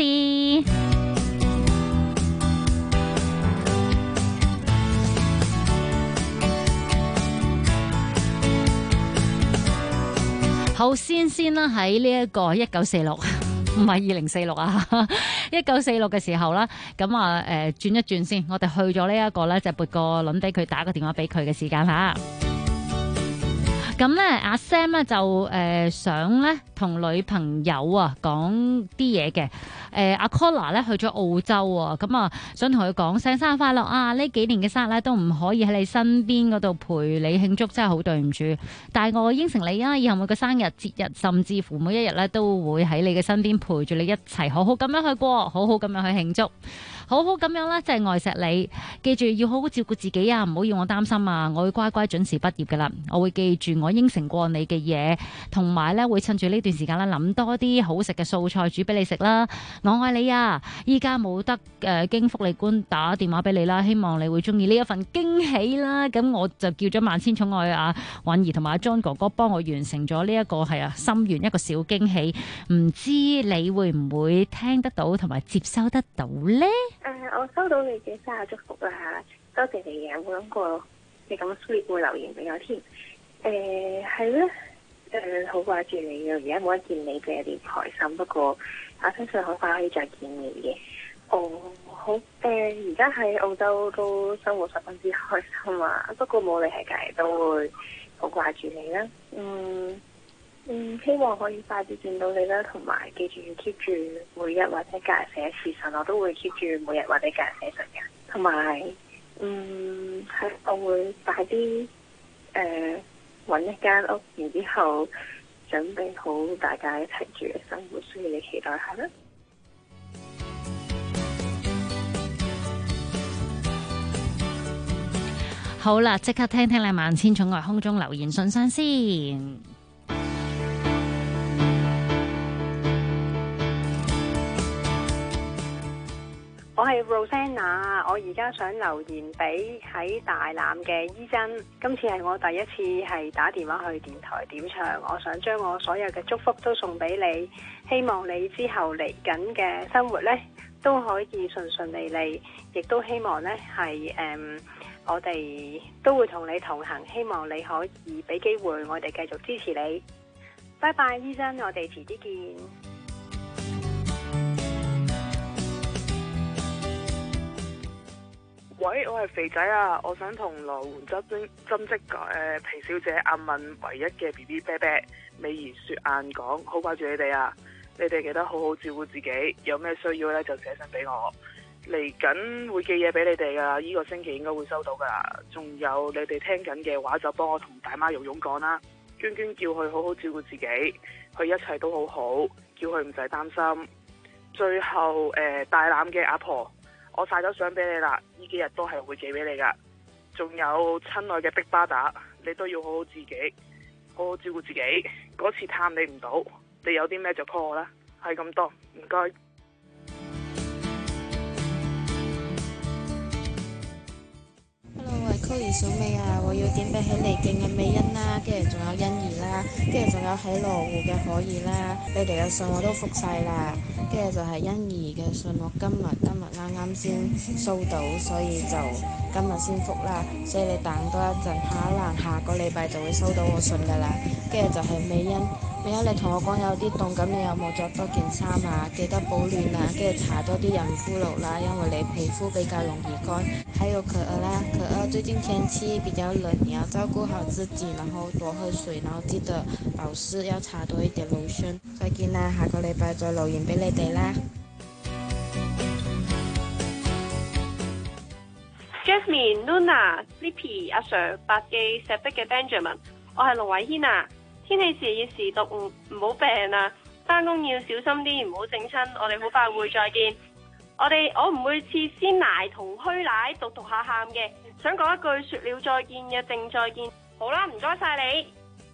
好先啦，喺呢一個1946。唔係2046啊，1946嘅時候啦，咁轉一轉先，我哋去咗呢一個咧，就撥個輪俾佢，打個電話俾佢嘅時間嚇。咁咧，阿 Sam 咧就想咧同女朋友啊講啲嘢嘅。阿 Cola 咧去咗澳洲啊，咁啊想同佢講聲生日快樂啊！呢幾年嘅生日咧都唔可以喺你身邊嗰度陪你慶祝，真係好對唔住。但係我應承你啊，以後每個生日節日，甚至乎每一日咧都會喺你嘅身邊陪住你一齊好好咁樣去過，好好咁樣去慶祝。好好咁樣啦，即係愛錫你，記住要好好照顧自己啊！唔好要我擔心啊！我會乖乖準時畢業噶啦，我會記住我應承過你嘅嘢，同埋咧會趁住呢段時間咧諗多啲好食嘅素菜煮俾你食啦。我愛你啊！依家冇得經福利官打電話俾你啦，希望你會中意呢一份驚喜啦。咁我就叫咗萬千寵愛啊允兒同埋阿 John 哥哥幫我完成咗呢一個係心願一個小驚喜，唔知你會唔會聽得到同埋接收得到呢？ 我收到你嘅生日祝福啦，多謝你啊！冇諗過你咁 sweet 會留言俾我添。係咧，好掛住你啊！而家冇得見你，真係有啲唔開心。不過我相信好快可以再見面嘅。 哦，好，而家喺澳洲都生活十分之開心啊，不過冇你喺隔離都會好掛住你啦。希望可以快啲見到你啦，同埋記住要 keep 住每日或者隔日寫時辰，我都會 keep 住每日或者隔日寫信嘅。同埋，係我會快啲揾一間屋，然之後準備好大家一齊住嘅生活，需要你期待下啦。 好啦，即刻聽聽你萬千寵愛空中留言信箱先。 我係 Rosanna， 我而家想留言俾喺大欖嘅伊珍。今次係我第一次係打電話去電台點唱，我想將我所有嘅祝福都送俾你，希望你之後嚟緊嘅生活呢都可以順順利利，亦都希望呢係我哋都會同你同行，希望你可以俾機會我哋繼續支持你。拜拜，伊珍，我哋遲啲見。 喂，我係肥仔啊！我想同羅媛針織皮小姐阿敏唯一嘅 BB 啤啤美兒雪雁講，好掛住你哋啊！你哋記得好好照顧自己，有咩需要呢就寫信俾我。嚟緊會寄嘢俾你哋噶，呢個星期應該會收到噶。仲有你哋聽緊嘅話，就幫我同大媽蓉蓉講啦。娟娟叫佢好好照顧自己，佢一切都好好，叫佢唔使擔心。最後大欖嘅阿婆，我晒咗相俾你啦，呢幾日都係會寄俾你噶。仲有親愛嘅碧巴打，你都要好好自己，好好照顧自己。嗰次探你唔到，你有啲咩就 call 我啦。係咁多，唔該。 Hello， 我係 Chloe 小美啊，我要點俾喺離境嘅美欣啦，跟住仲有欣怡啦，跟住仲有喺羅湖嘅可怡啦，你哋嘅信我都覆晒啦。跟住就係欣怡嘅信，我今日啱先收到，所以就今日先覆啦。所以你等多一陣，可能下個禮拜就會收到我信噶啦。跟住就係美欣，你同我講有啲凍，咁你有冇着多件衫啊？記得保暖啊，跟住搽多啲潤膚露啦，因為你皮膚比較容易乾。還有可兒啦，可兒最近天氣比較冷，你要照顧好自己，然後多喝水，然後記得保濕要搽多一點 lotion。再見啦，下個禮拜再留言俾你哋啦。 Jasmine、Luna、Lippy、阿 Sir、白記、石壁嘅 Benjamin， 我係盧偉軒啊。天氣時熱時毒，唔好病啊！返工要小心啲，唔好整親。我哋好快會再見。我唔會似鮮奶同虛奶讀下喊嘅，想講一句說了再見嘅正再見。好啦，唔該晒你。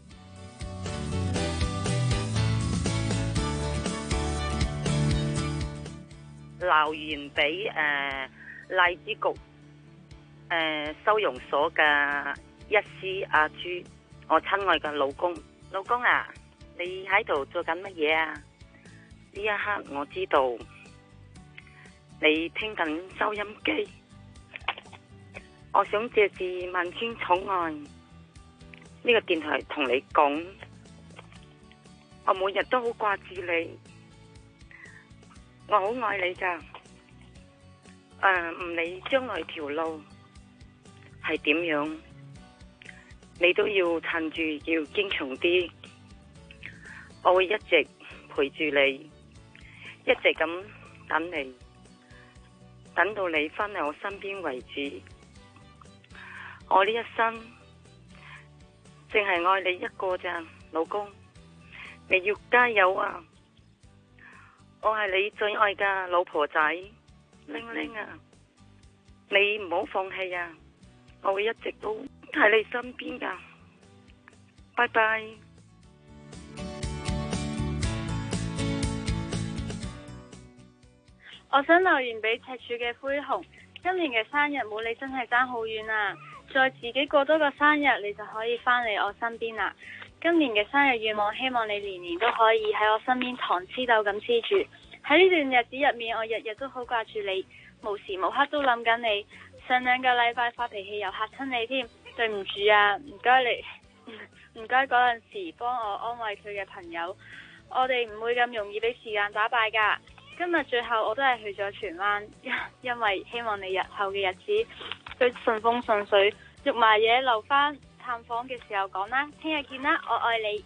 留言俾荔枝局收容所嘅一師阿朱，我親愛嘅老公啊，你喺度做緊乜嘢啊？呢一刻我知道你聽緊收音機，我想借住萬千寵愛呢個電台同你講，我每日都好掛住你，我好愛你噶。唔理將來條路係點樣，你都要撐住，要堅強啲。我會一直陪住你，一直咁等你，等到你返嚟我身邊為止。我呢一生淨係愛你一個咋，老公，你要加油啊！我係你最愛嘅老婆仔，玲玲啊，你唔好放棄啊！我會一直都喺你身邊噶，拜拜。 我想留言俾赤柱嘅灰熊，今年嘅生日冇你真係爭好遠啊！再自己過多個生日，你就可以返嚟我身邊啦。今年嘅生日願望，希望你年年都可以喺我身邊糖黐豆咁黐住。喺呢段日子入面，我日日都好掛住你，無時無刻都諗緊你。上兩個禮拜發脾氣又嚇親你添，對唔住啊！唔該你，唔該嗰陣時幫我安慰佢嘅朋友。我哋唔會咁容易俾時間打敗㗎。 今日最後我都係去咗荃灣，因為希望你日後嘅日子都順風順水，肉麻嘢留翻探訪嘅時候講啦。聽日見啦，我愛你。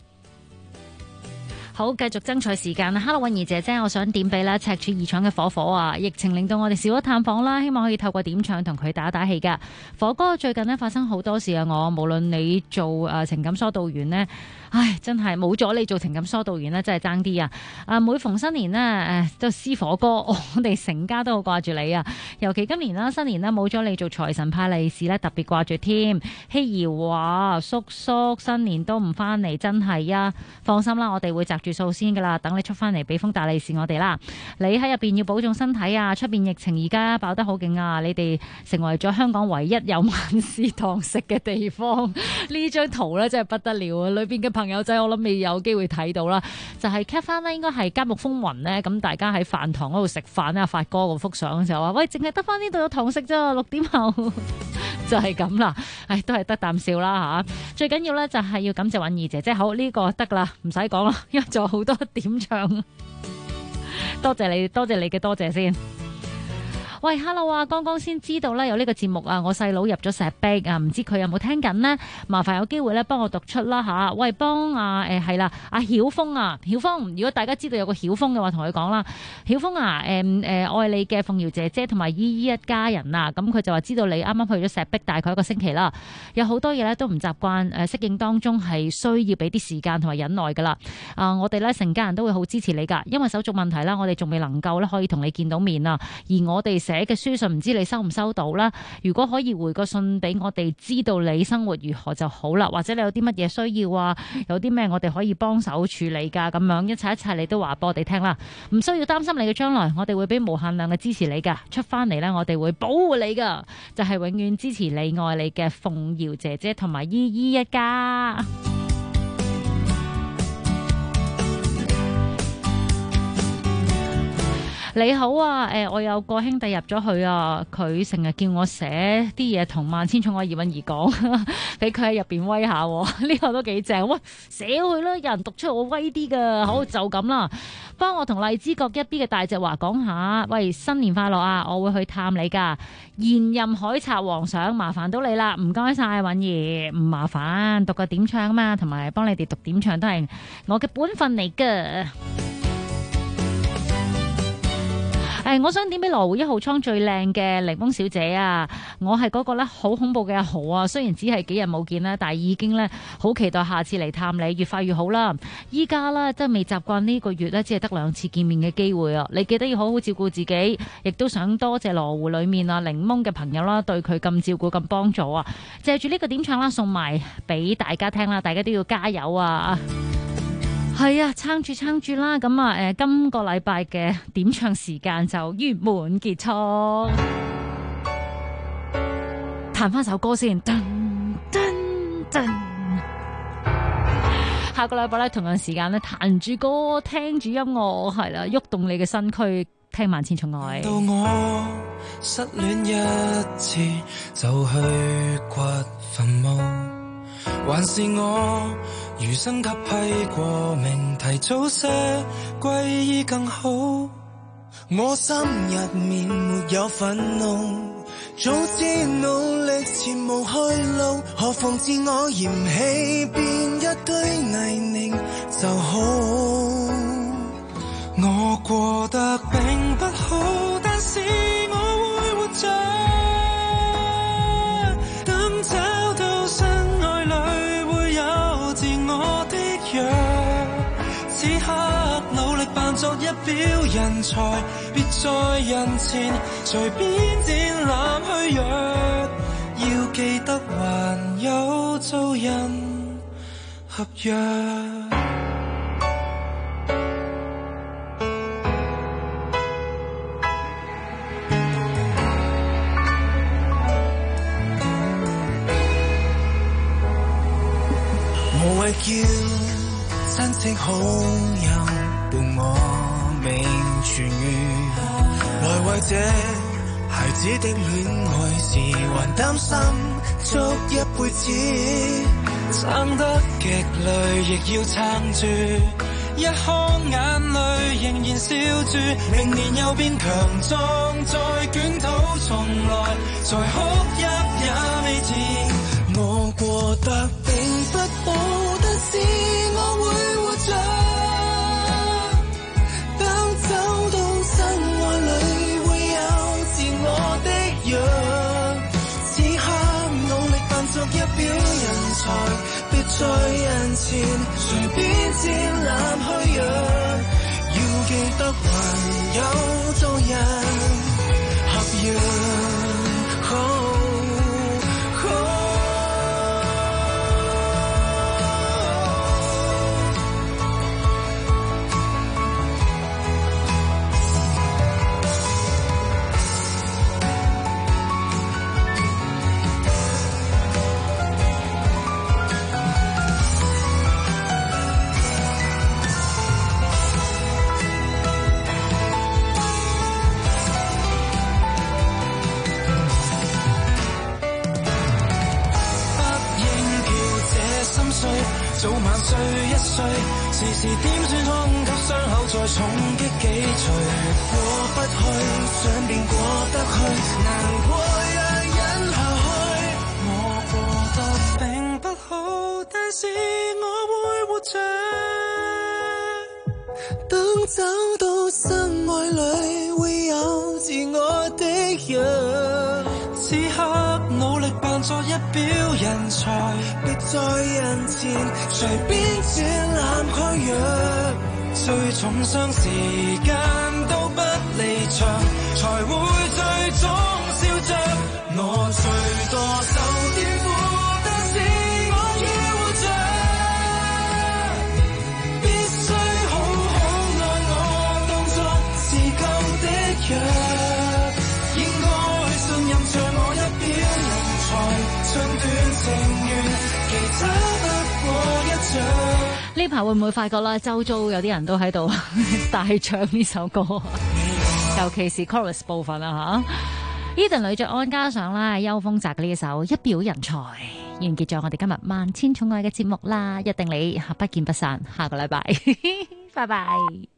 好，繼續爭取時間啦。Hello， 韻儀姐姐，我想點俾咧赤柱二廠嘅火火啊！疫情令到我哋少咗探訪啦，希望可以透過點唱同佢打打氣噶。火哥最近呢發生好多事啊！我無論你做情感疏導員呢，唉，真係冇咗你做情感疏導員呢，真係爭啲啊！每逢新年呢，都私火哥，我哋成家都好掛住你啊！尤其今年啦，新年呢，冇咗你做財神派利是呢，特別掛住添。希兒話：叔叔新年都唔翻嚟，真係啊！放心啦，我哋會住數先噶啦，等你出翻嚟俾封大利是我哋啦。你喺入邊要保重身體啊！出邊疫情而家爆得好勁啊！你哋成為咗香港唯一有晚市堂食嘅地方。呢張圖咧真係不得了啊！裏邊嘅朋友仔我諗未有機會睇到啦，就係 cap 翻咧，應該係監獄風雲咧。咁大家喺飯堂嗰度食飯咧，發哥嗰幅相就話：喂，淨係得翻呢度有堂食啫，6點後就係咁啦。唉，都係得啖笑啦吓。最緊要咧就係要感謝韻儀姐姐。好，呢個得啦，唔使講啦，因為仲有好多點唱。多謝你，多謝你嘅多謝先。喂 ，Hello 啊！剛剛先知道咧有呢個節目啊，我細佬入咗石壁啊，唔知佢有冇聽緊呢？麻煩有機會咧幫我讀出啦吓。喂，幫係啦，阿曉峰啊，曉峰，如果大家知道有個曉峰嘅話，同佢講啦。曉峰啊，愛你嘅鳳瑤姐姐同埋依依一家人啊，咁佢就話知道你啱啱去咗石壁大概1個星期啦，有好多嘢咧都唔習慣，適應當中係需要俾啲時間同埋忍耐噶啦。我哋咧成家人都會好支持你噶，因為手續問題啦，我哋仲未能夠咧可以同你見到面啊，而我哋寫嘅書信唔知你收唔收到啦？如果可以回個信俾我哋，知道你生活如何就好啦。或者你有啲乜嘢需要啊？有啲咩我哋可以幫手處理噶？咁樣一切你都話俾我哋聽啦。唔需要擔心你嘅將來，我哋會俾無限量嘅支持你噶。出翻嚟呢，我哋會保護你噶。就係永遠支持你、愛你嘅鳳瑤姐姐同埋依依一家。你好啊，我有個兄弟入咗去啊，佢成日叫我寫啲嘢同萬千寵愛葉韻儀講，俾佢喺入邊威下，呢個都幾正。喂，寫去啦，有人讀出我威啲噶，好就咁啦。幫我同荔枝角1B嘅大隻華講下，喂，新年快樂啊！我會去探你噶，現任海賊皇上，麻煩到你啦，唔該晒韻儀，唔麻煩，讀個點唱啊嘛，同埋幫你哋讀點唱都係我嘅本分嚟噶。我想點俾羅湖1號倉最靚嘅檸檬小姐啊！我係嗰個咧好恐怖嘅阿豪啊！雖然只係幾日冇見啦，但係已經咧好期待下次嚟探你，越快越好啦！依家咧真係未習慣呢個月咧，只係得2次見面嘅機會啊！你記得要好好照顧自己，亦都想多謝羅湖裏面啊檸檬嘅朋友啦，對佢咁照顧咁幫助啊！借住呢個點唱啦，送埋俾大家聽啦，大家都要加油啊！係啊，撐住啦！咁啊，今個禮拜嘅點唱時間就圓滿結束。彈翻首歌先，噔噔噔。下個禮拜咧，同樣時間咧，彈住歌，聽住音樂，係啦，喐動你嘅身軀，聽萬千寵愛。 到我失戀一次，就去掘墳墓，還是我餘生給批過命，提早些歸依更好。我心入面沒有憤怒，早知努力前無去路，何妨自我嫌棄變一堆泥濘就好。我過得並不好，但是我會活着，等找到新愛侶會有自我的約。此刻努力扮作一表人才，別在人前隨便展覽虛弱，要記得還有做人合約。無謂叫親戚好友伴我未痊癒，來為這孩子的戀愛時還擔心足一輩子，撐得極累亦要撐住， 一腔眼淚仍然笑住，明年又變強壯，再捲土重來，再哭泣也未遲。我過得並不好，但是我會活着。當走到生活裏，會有自我的樣。此刻努力扮作一表人才，別在人前隨便展覽虛陽。要記得還有做人合約。早晚睡一睡，時時點算胸及傷口，再重擊幾錘。過不去，想變過得去，難過若忍下去。我過得並不好，但是我會活着。等找到生愛裏，會有自我的樣。此刻努力扮作一表人才，別在人前隨便展覽虛弱。最重傷時間都不離場，才會最終笑着。我最多受點苦，但是我要活着。必須好好愛我，當作自救的藥。 呢排會唔會發覺啦？周遭有啲人都喺度大唱呢首歌，尤其是 chorus 部分啦吓。Eden 呂爵安加上啦邱鋒澤嘅呢一首《一表人才》，完結咗我哋今日萬千寵愛嘅節目啦，一定你不見不散，下個禮拜，拜拜。